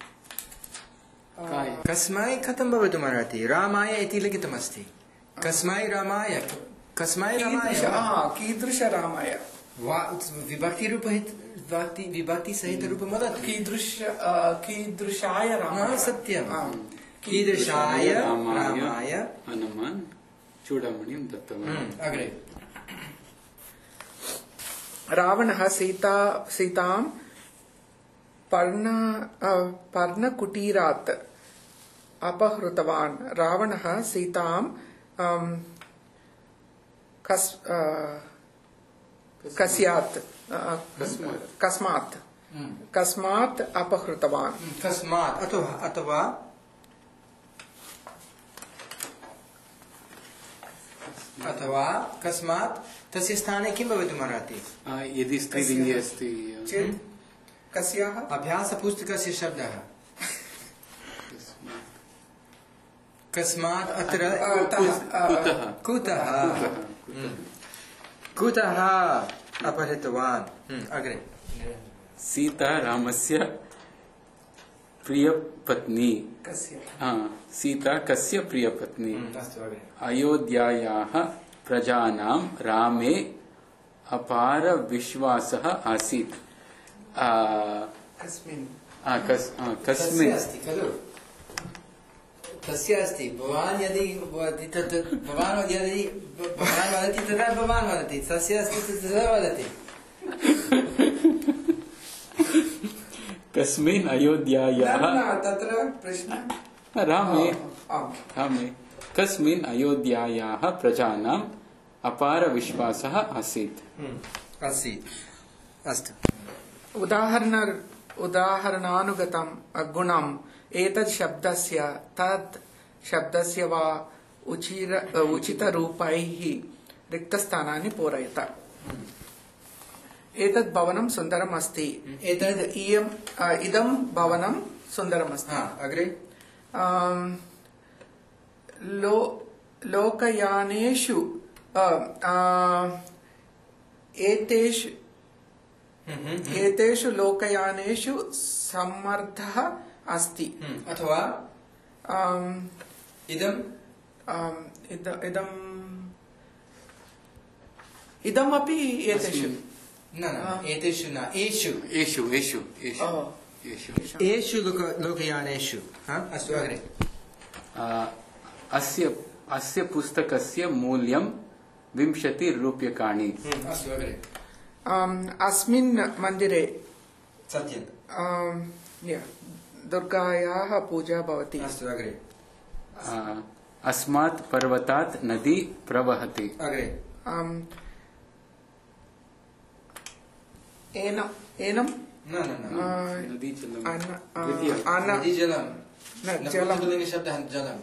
कस्मै कथं भवितुमर्हति? रामाय इति लिखितमस्ति। कस्मै रामाय? कीदृश रामाय? विभक्ति सहित रूपं वदतु। कीदृशाय रामाय सत्यं कीदृशाय रामाय हनुमान् चूडामणिं दत्तवान्। अग्रे रावणः सीतां पर्णकुटीरात् अपहृतवान्। रावणः सीतां कस्मात् अपहृतवान्। अथवा कस्मात् तस्य स्थाने किं भवितुमर्हति? यदि स्त्रीलिङ्गे अस्ति चेत् कस्याः? अभ्यासपुस्तकस्य शब्दः कस्मात् अत्र कुतः अपहृतवान्। अग्रे सीता रामस्य प्रियपत्नी। सीता कस्य प्रियपत्नी? अयोध्यायाः प्रजानां रामे अपार विश्वासः आसीत्। कस्मिन् अस्ति खलु? तस्य अस्ति। भवान् यदि वदति तदा भवान् वदति, तस्य अस्ति तदा वदति। कस्मिन् अयोध्यायाः तत्र प्रश्नः रामे कस्मिन् अयोध्यायाः प्रजानाम् अपार विश्वासः आसीत्। अस्तु। उदाहरणानुगतं गुणम् एतत् शब्दस्य तत् शब्दस्य वा उचितरूपैः रिक्तस्थानानि पूरयत। एतत् भवनं सुन्दरम् अस्ति। इदं भवनं सुन्दरम् अस्ति। अग्रे लोकयानेषु एतेषु लोकयानेषु सम्मर्दः अस्ति। अथवा इदमपि एतेषु एतेषु न एषु लोकयानेषु। अस्तु अग्रे अस्य पुस्तकस्य मूल्यं 20 रूप्यकाणि। अस्तु अग्रे अस्मिन् मन्दिरे सत्यं दुर्गायाः पूजा भवति। अस्तु अग्रे अस्मात् पर्वतात् नदी प्रवहति। अग्रे एनं शब्दः जलम्।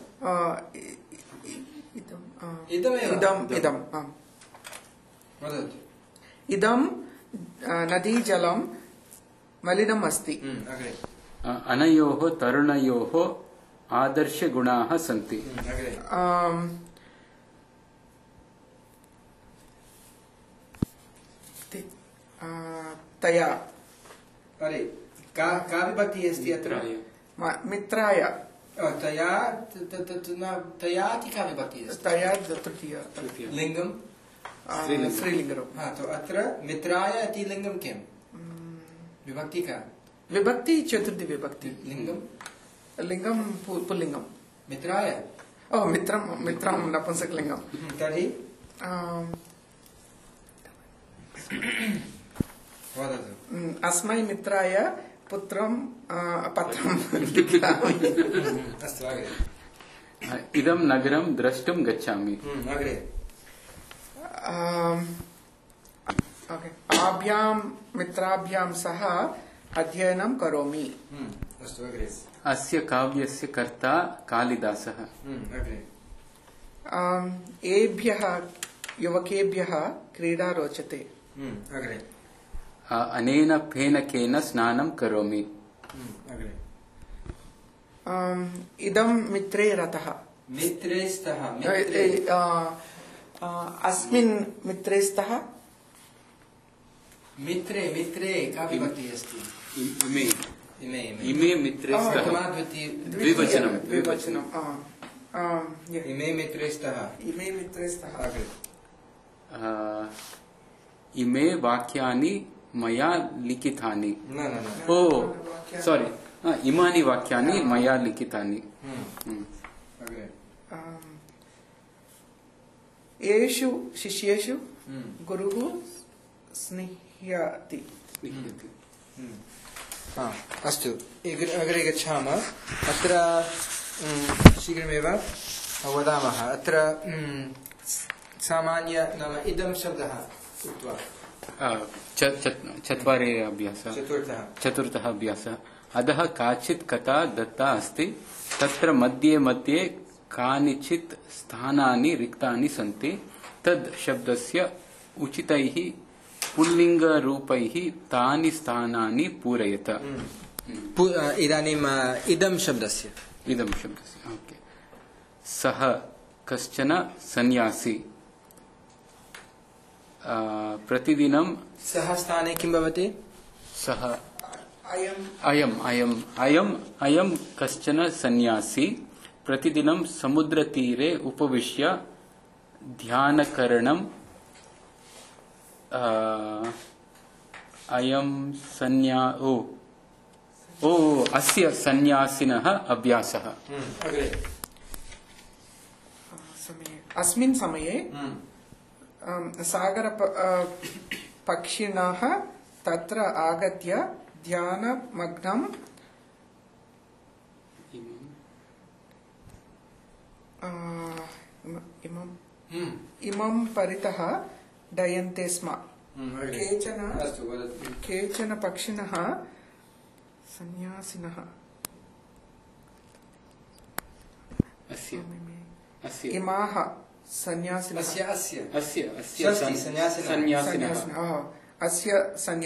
इदं नदीजलं मलिनम् अस्ति। अनयोः तरुणयोः आदर्शगुणाः सन्ति। तया का विभक्ति अस्ति अत्र? मित्राय तया का विभक्ति अस्ति? तया तृतीय लिङ्गं स्त्रीलिङ्गरूपं। तो अत्र मित्राय इति लिङ्गं किं? विभक्ति का? विभक्ति चतुर्थी विभक्ति। लिङ्गं पुल्लिङ्गं। मित्राय मित्रं नपुंसकलिङ्गं। तर्हि वदतु। अस्मै मित्राय पत्रं लिखामि। अस्तु अग्रे इदं नगरं द्रष्टुं गच्छामि। अग्रे आभ्यां मित्राभ्यां सह अध्ययनं करोमि। अस्तु अग्रे अस्य काव्यस्य कर्ता कालिदासः। अग्रे एभ्यः युवकेभ्यः क्रीडा रोचते। अग्रे अनेन फेनकेन स्नानं करोमि। अग्रे इदं मित्रे रतः। मित्रे स्तः। अस्मिन् मित्रे स्तः। मित्रे का विभक्ति अस्ति? इमे मित्रे स्तः। द्विवचनं। इमे मित्रे स्तः। इमे मित्रे स्तः। अग्रे इमे वाक्यानि मया लिखितानि न न न ओ सॉरी इमानि वाक्यानि मया लिखितानि अग्रे येषु शिष्येषु गुरुः स्निह्यति अस्तु अग्रे गच्छामः अत्र शीघ्रमेव वदामः अत्र सामान्य नाम इदं शब्दः उक्त्वा चत्वारि अभ्यासः चतुर्थः अभ्यासः अधः काचित् कथा दत्ता अस्ति तत्र मध्ये मध्ये कानिचित् स्थानानि रिक्तानि सन्ति तद् शब्दस्य उचितैः पुल्लिङ्गरूपैः तानि स्थानानि पूरयत इदानीम् इदं शब्दस्य ओके सः कश्चन सन्यासी प्रतिदिनं सः स्थाने किं भवति सः अयं कश्चन सन्यासी प्रतिदिनं समुद्रतीरे उपविश्य ध्यानकरणं अस्य सन्यासिनः अभ्यासः अस्मिन् समये सागर पक्षिणः तत्र आगत्य ध्यानमग्नम् इमं परितः डयन्ते स्म केचन पक्षिणः सन्यासिनः इमाः सन्यासिनः अस्य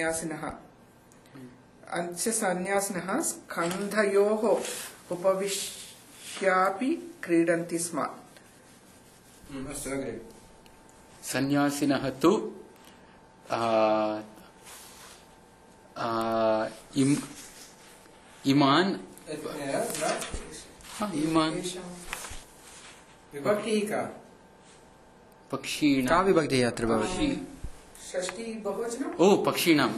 सन्यासिनः स्कन्धयोः उपविश्यापि क्रीडन्ति स्म सन्यासिनः तु इमान् विभक्तिः का पक्षीणां का विभक्तिः अत्र भवति षष्ठी बहुवचनम् ओ पक्षीणां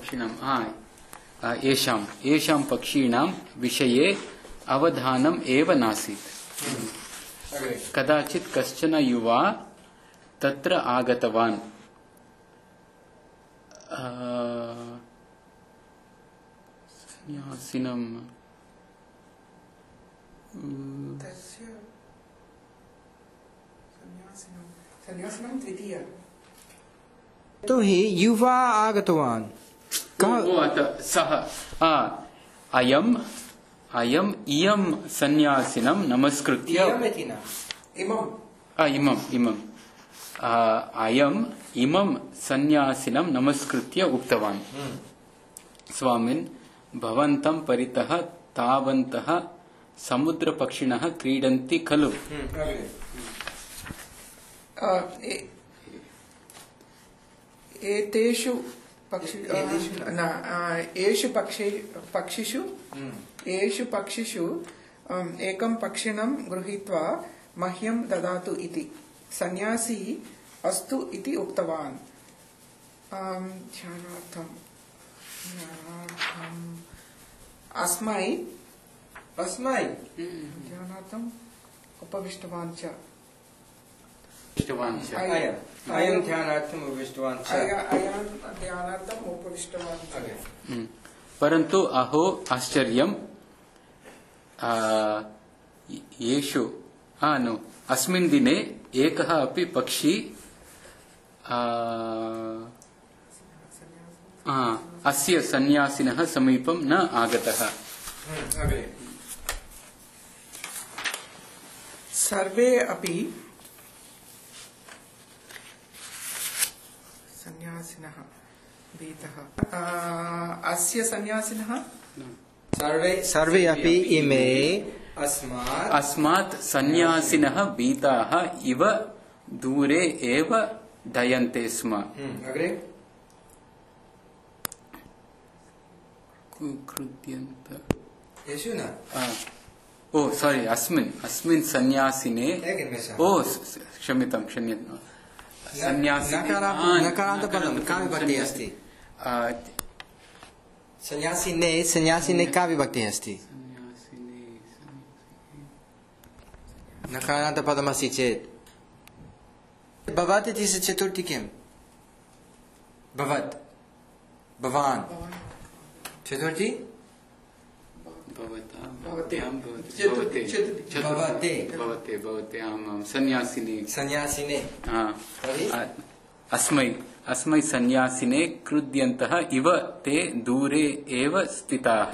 येषां पक्षीणां विषये अवधानम् एव नासीत् कदाचित् कश्चन युवा तत्र आगतवान् सन्यासिनं तृतीया तो हि युवा आगतवान् सः इयं सन्यासिनं नमस्कृत्य इमं सन्यासिनं नमस्कृत्य उक्तवान् स्वामिन् भवन्तं परितः तावन्तः समुद्रपक्षिणः क्रीडन्ति खलु एतेषु पक्षिषु एकं पक्षिणं गृहीत्वा मह्यं ददातु इति सन्यासी अस्तु इति उक्तवान् अस्मै ध्यानार्थम् उपविष्टवान् च अयं ध्यानार्थम् उपविष्टवान् परन्तु अहो आश्चर्यम् अस्मिन् दिने एकः अपि पक्षी अस्य सन्यासिनः समीपं न आगतः सर्वे अपि सन्यासिनः भीतः अस्य सन्यासिनः सर्वे अपि इमे अस्मात् सन्यासिनः भीताः इव दूरे एव डयन्ते स्म अग्रे अस्मिन् सन्यासिने क्षम्यतां सन्यासी नकारान्तपदं का विभक्तिः अस्ति सन्यासिने का विभक्तिः अस्ति नकारान्तपदमस्ति चेत् भवत् इति चतुर्थी किं भवत् भवान् चतुर्थी सन्यासिने अस्मै सन्यासिने क्रुध्यन्तः इव ते दूरे एव स्थिताः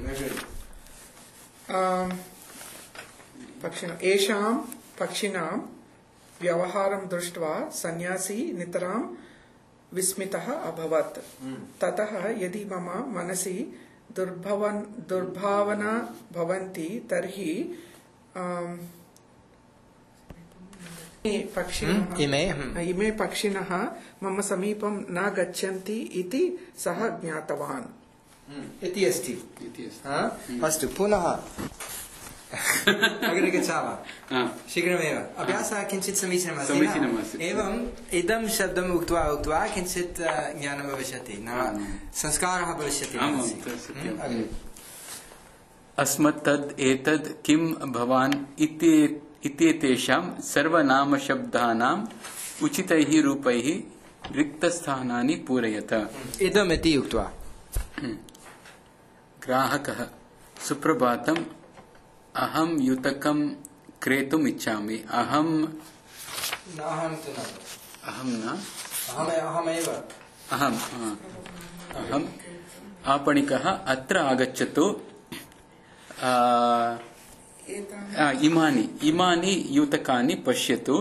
एषां पक्षिणां व्यवहारं दृष्ट्वा सन्यासी नितरां विस्मितः अभवत् ततः यदि मम मनसि दुर्भावना भवन्ति तर्हि इमे पक्षिणः मम समीपं न गच्छन्ति इति सः ज्ञातवान् इति अस्ति अस्तु पुनः अग्रे गच्छामः शीघ्रमेव अभ्यासः किञ्चित् समीचीनमस्ति एवम् इदं शब्दम् उक्त्वा किञ्चित् ज्ञानं भविष्यति नाम संस्कारः भविष्यति अस्मत् तद् एतद् किं भवान् इत्येतेषां सर्वनामशब्दानाम् उचितैः रूपैः रिक्तस्थानानि पूरयत इदमिति उक्त्वा ग्राहकः सुप्रभातम् अहं युतकं क्रेतुम् इच्छामि अहम् आपणिकः अत्र आगच्छतु इमानि युतकानि पश्यतु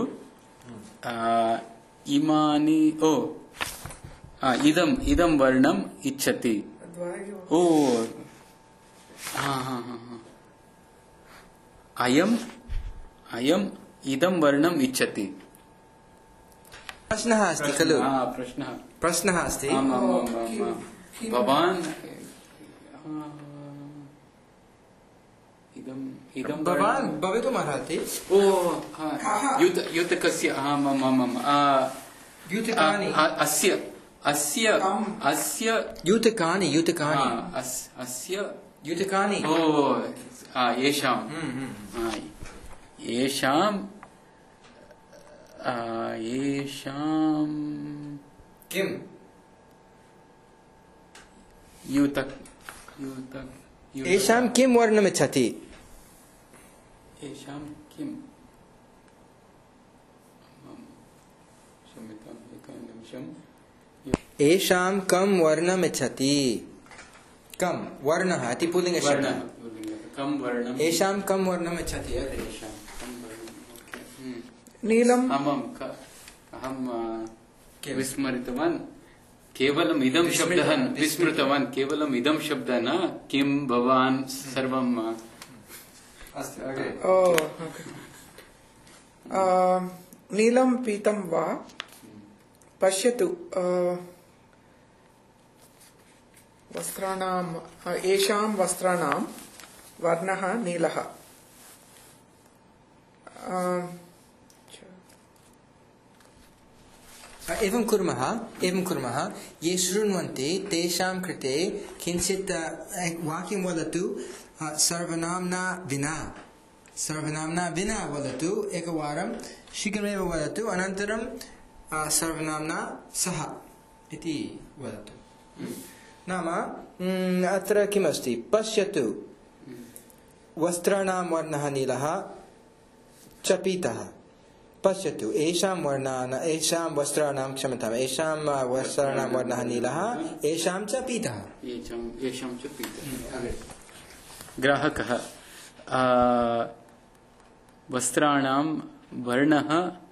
इदं वर्णम् इच्छति ओ अयम् इदं वर्णम् इच्छति प्रश्नः अस्ति खलु प्रश्नः अस्ति भवान् भवान् भवितुमर्हति ओ युतकस्य युतकानि अस्य युतकानि अस्य युतकानि ओ येषां किं येषां किं वर्णमिच्छति येषां किं येषां कं वर्णमिच्छति कं वर्णः इति पुल्लिङ्गशब्दः येषां कं वर्णमिच्छति नीलम् अहं विस्मृतवान् केवलम् इदं शब्दः विस्मृतवान् केवलम् इदं शब्दः न किं भवान् सर्वं नीलं पीतं वा पश्यतु वस्त्राणां येषां वस्त्राणां वर्णः नीलः एवं कुर्मः ये शृण्वन्ति तेषां कृते किञ्चित् वाक्यं वदतु सर्वनाम्ना विना वदतु एकवारं शीघ्रमेव वदतु अनन्तरं सर्वनाम्ना सह इति वदतु नाम अत्र किमस्ति पश्यतु वस्त्राणां वर्णः नीलः च पीतः पश्यतु येषां वस्त्राणां क्षम्यताम् येषां वस्त्राणां वर्णः नीलः येषां च पीतः ग्राहकः वस्त्राणां वर्णः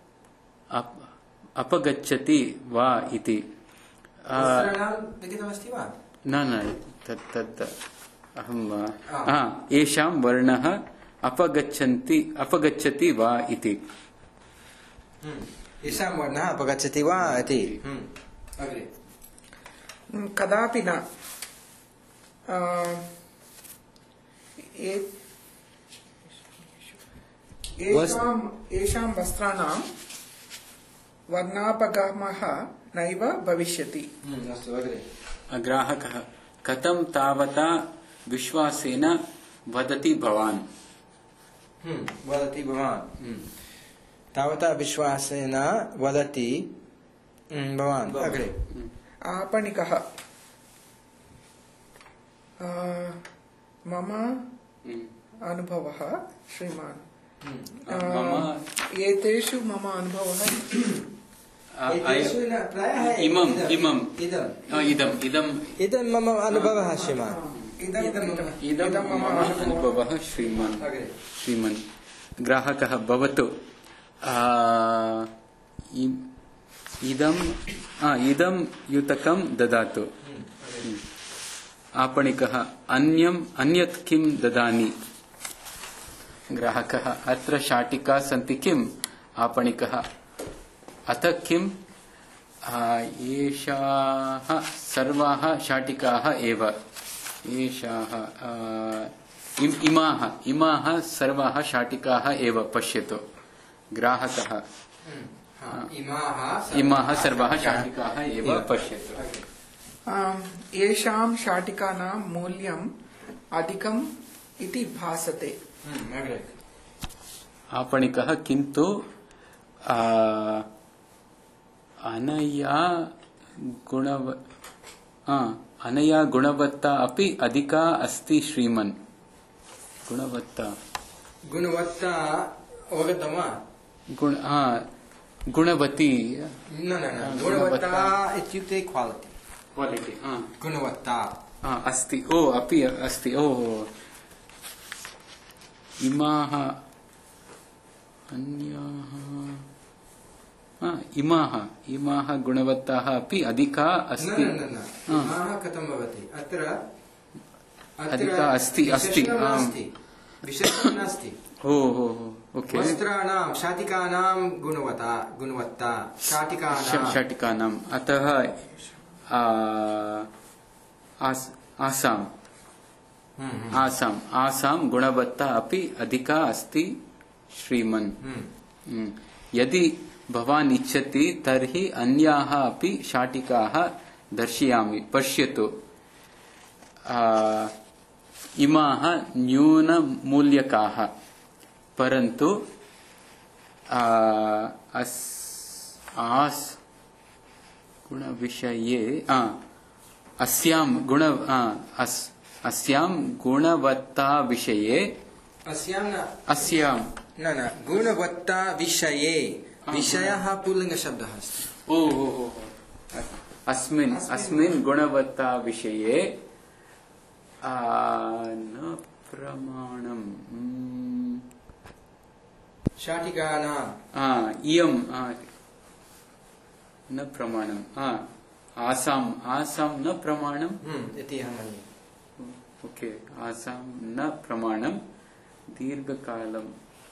अपगच्छति वा इति लिखितमस्ति वा न तत् अहं येषां वर्णः अपगच्छति वा इति येषां वर्णः अपगच्छति वा इति अग्रे कदापि न येषां वस्त्राणां वर्णापगमः नैव भविष्यति। अस्तु अग्रे। ग्राहकः कथं तावता विश्वासेन वदति भवान्? वदति भवान् तावता विश्वासेन वदति भवान्। अग्रे। आपणिकः मम अनुभवः श्रीमान्। एतेषु मम अनुभवः इदं मम अनुभवः श्रीमान्। इदं मम अनुभवः श्रीमान्। श्रीमान्। ग्राहकः भवतु इदं युतकं ददातु। आपणिकः अन्यत् किं ददामि? ग्राहकः अत्र शाटिका सन्ति किम्? आपणिकः अथ किम्? एषाः सर्वाः शाटिकाः एव। एषाः इमाः सर्वाः शाटिकाः एव पश्यतु। ग्राहकः इमाः सर्वाः शाटिकाः एव पश्यतु। येषां शाटिकानां मूल्यम् अधिकम् इति भासते। आपणिकः किन्तु अनया गुणवत्ता अपि अधिका अस्ति श्रीमन्। गुणवत्ता अवगतं वा? गुणवती गुणवत्ता इत्युक्ते क्वालिटी। गुणवत्ता अस्ति। अपि अस्ति। इमाः इमाः गुणवत्ताः अपि अधिका अस्ति। इमाः कथं भवति? अत्र अधिका अस्ति। विशेषं नास्ति। ओके। वस्त्राणां शाटिकानां गुणवत्ता शाटिकानाम् अतः आसां गुणवत्ता अपि अधिका अस्ति श्रीमन्। यदि भवान् इच्छति तर्हि अन्याः अपि शाटिकाः दर्शयामि, पश्यतु। इमाः न्यूनमूल्यकाः, परन्तु गुणविषये अस्यां गुणवत्ता विषये गुणवत्ता विषये विषयः पुल्लिङ्गशब्दः अस्ति। अस्मिन् गुणवत्ता विषये न प्रमाणम्। शाटिकानां इयं न प्रमाणम्। आसां न प्रमाणम् इति अहं मन्ये। ओके। आसां न प्रमाणं दीर्घकालम्।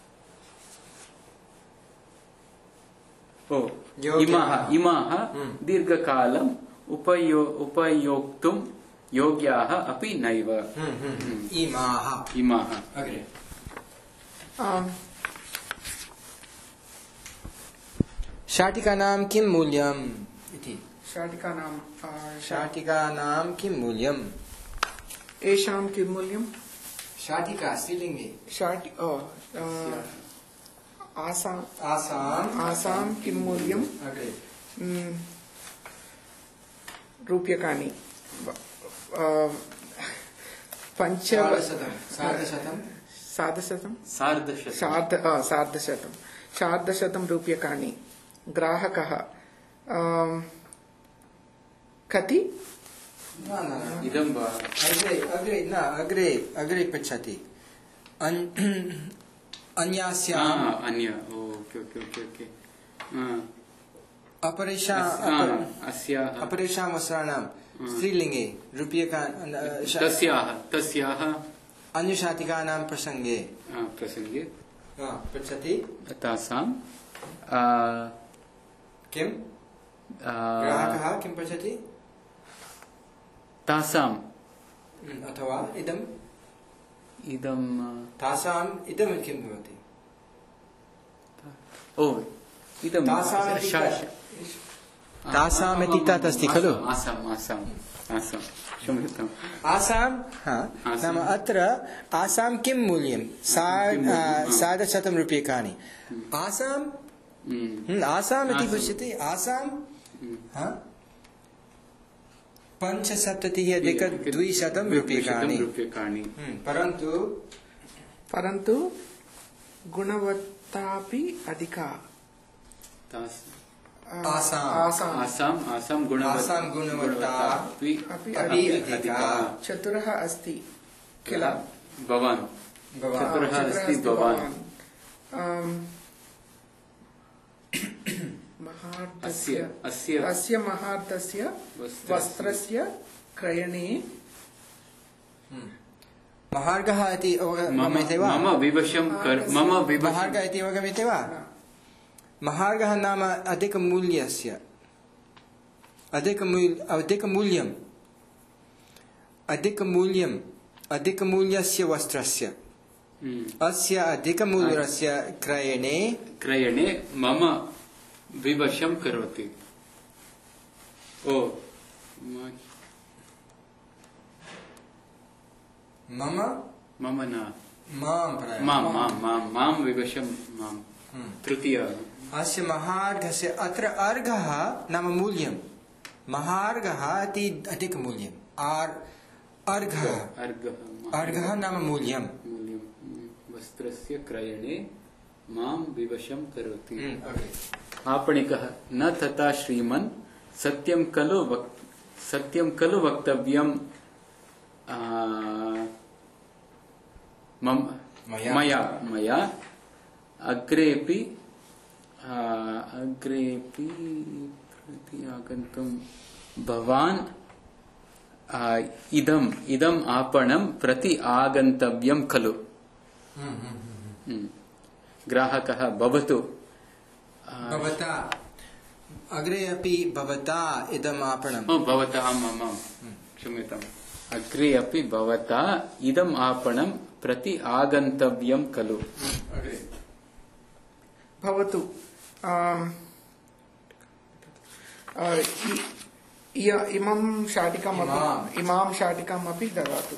इमाः दीर्घकालम् उपयोक्तुं योग्याः अपि नैव। इमाः। अग्रे। शाटिकानां किं मूल्यम् इति। शाटिकानां किं मूल्यम्? येषां किं मूल्यम्? शाटिका स्त्रीलिङ्गे। आसां किं मूल्यम्? रूप्यकाणि सार्धशतं रूप्यकाणि। ग्राहकः कति? अग्रे पृच्छति। अपरेषां वस्त्राणां स्त्रीलिङ्गे तस्याः अन्यशाटिकानां प्रसङ्गे पृच्छति। तासां किं? ग्राहकः किं पृच्छति? तासाम् अथवा इदं तासाम् इदं किं भवति? इदं तासामिति तत् अस्ति खलु? आसाम् क्षम्यताम्। आसाम, नाम अत्र आसाम किं मूल्यं? 150 रूप्यकाणि। आसाम आसाम इति पश्यति, आसाम 75,200 रूप्यकाणि। परन्तु गुणवत्तापि अधिका। आसाम गुणवत्ता अपि अधिका। चतुरः अस्ति किल? भवान् चतुरः अस्ति भवान्। अस्य महार्तस्य वस्त्रस्य क्रयणे महार्घः इति अवगम्यते वा? महार्घः इति अवगम्यते वा? महार्घः नाम अधिकमूल्यस्य वस्त्रस्य अस्य अधिकमूल्यस्य क्रयणे मम विवशं करोति। मम न मां विवशं मां तृतीय। अस्य महार्घस्य अत्र अर्घः नाम मूल्यं, महार्घः इति अधिकमूल्यम्, अर्घः नाम मूल्यं। वस्त्रस्य क्रयणे मां विवशं करोति। आपणिकः न तथा श्रीमन्, सत्यं खलु वक्तव्यं मया अग्रेपि प्रति आगन्तुं भवान् इदम् आपणं प्रति आगन्तव्यं खलु? ग्राहकः भवतु भवता अग्रे अपि भवता इदम् आपणं भवता क्षम्यताम् अग्रे अपि भवता इदम् आपणं प्रति आगन्तव्यं खलु? भवतु इमां शाटिकामपि ददातु।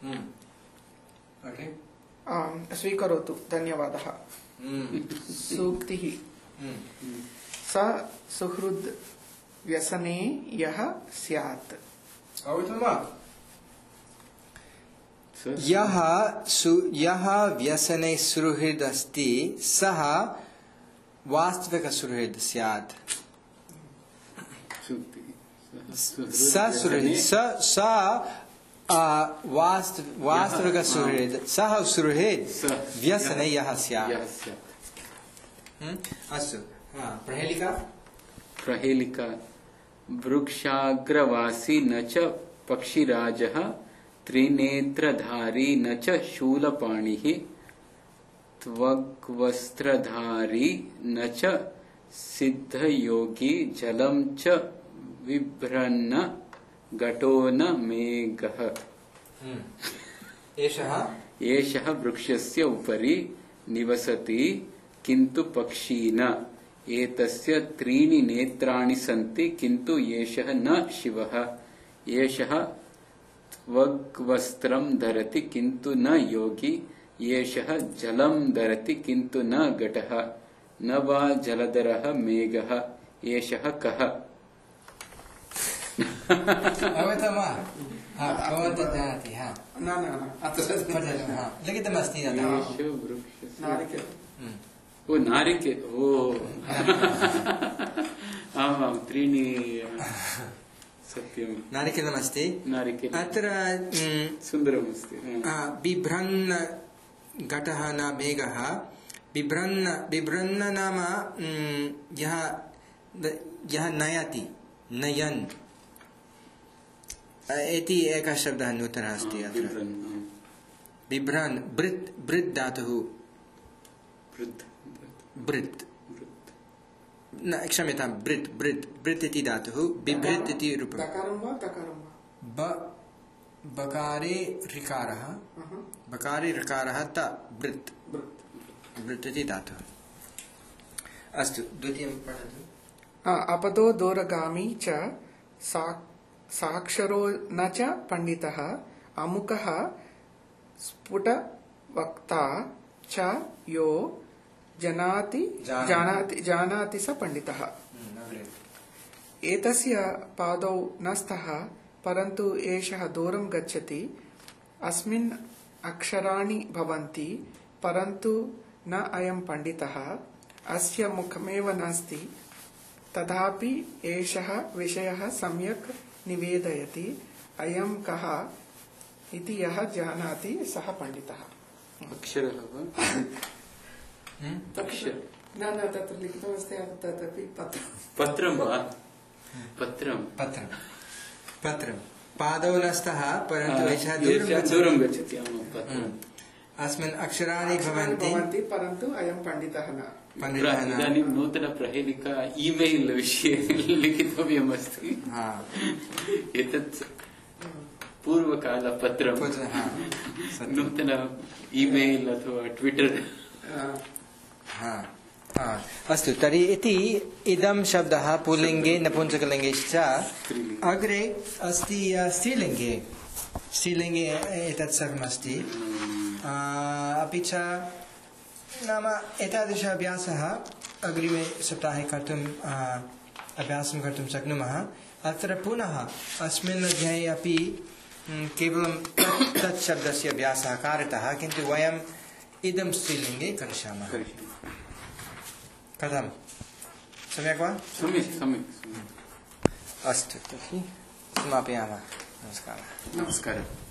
स्वीकरोतु, धन्यवादः। सूक्तिः स सुहृद् व्यसने यः स्यात्। यः व्यसने सुहृद् अस्ति सः वास्तविक सुहृद् स्यात्। वास्तविक सुहृद्, सः सुहृद् व्यसने यः स्यात्। अस्तु, प्रहेलिका वृक्षाग्रवासी न च पक्षिराजः, त्रिनेत्रधारी न च शूलपाणिः, त्वग्वस्त्रधारी न च सिद्धयोगी, जलं च बिभ्रन्न घटो न मेघः। एषः वृक्षस्य उपरि निवसति किन्तु पक्षी न, एतस्य त्रीणि नेत्राणि सन्ति किन्तु एषः न शिवः, एषः त्वग्वस्त्रं धरति किन्तु न योगी, एषः जलं धरति किन्तु न घटः, न वा जलधरः मेघः, एषः कः? लिखितमस्ति नारिकेल। आमां त्रीणि सत्यं नारिकेलमस्ति। अत्र सुन्दरमस्ति। बिभ्रन्न घटः न मेघः। बिभ्रन्न नाम यः नयति, नयन् इति एकः शब्दः नूतनः अस्ति अत्र। बिभ्रन् बृत् धातुः, क्षम्यतां बृत् इति धातुः, बिभृत् इति रूपं। बकारे ऋकारः त बृत् इति धातुः। अस्तु द्वितीयं पठतु। अपदो दूरगामी च साक्षरो न च पंडितः अमुकः स्फुटवक्ता च यो जानाति स पंडितः। एतस्य पादौ न स्तः परन्तु एषः दूरं गच्छति। अस्मिन् अक्षराणि भवन्ति परन्तु न अयं पंडितः। अस्य मुखमेव नास्ति तथापि एषः विषयः सम्यक् निवेदयति। अयं कः इति यः जानाति सः पंडितः। अक्षरः वा? अक्षर न तत्र लिखितमस्ति तदपि पत्रं वा? पत्रं पादौ न स्तः परन्तु एषः दूरं गच्छति। पत्रम् अस्मिन् अक्षराणि भवन्ति परन्तु अयं पंडितः न। इदानीं नूतन प्रहेलिका ईमेल् विषये लिखितव्यमस्ति। एतत् पूर्वकालपत्रं नूतन ईमेल् अथवा ट्विटर्। अस्तु तर्हि इति इदं शब्दः पुल्लिङ्गे नपुंसकलिङ्गे च अग्रे अस्ति स्त्रीलिङ्गे एतत् सर्वमस्ति। अपि च नाम एतादृश अभ्यासः अग्रिमे सप्ताहे अभ्यासं कर्तुं शक्नुमः। अत्र पुनः अस्मिन् अध्याये अपि केवलं तत् शब्दस्य अभ्यासः कारितः, किन्तु वयम् इदं स्त्रीलिङ्गे करिष्यामः। कथं सम्यक् वा? सम्यक्। अस्तु तर्हि समापयामः। नमस्कारः।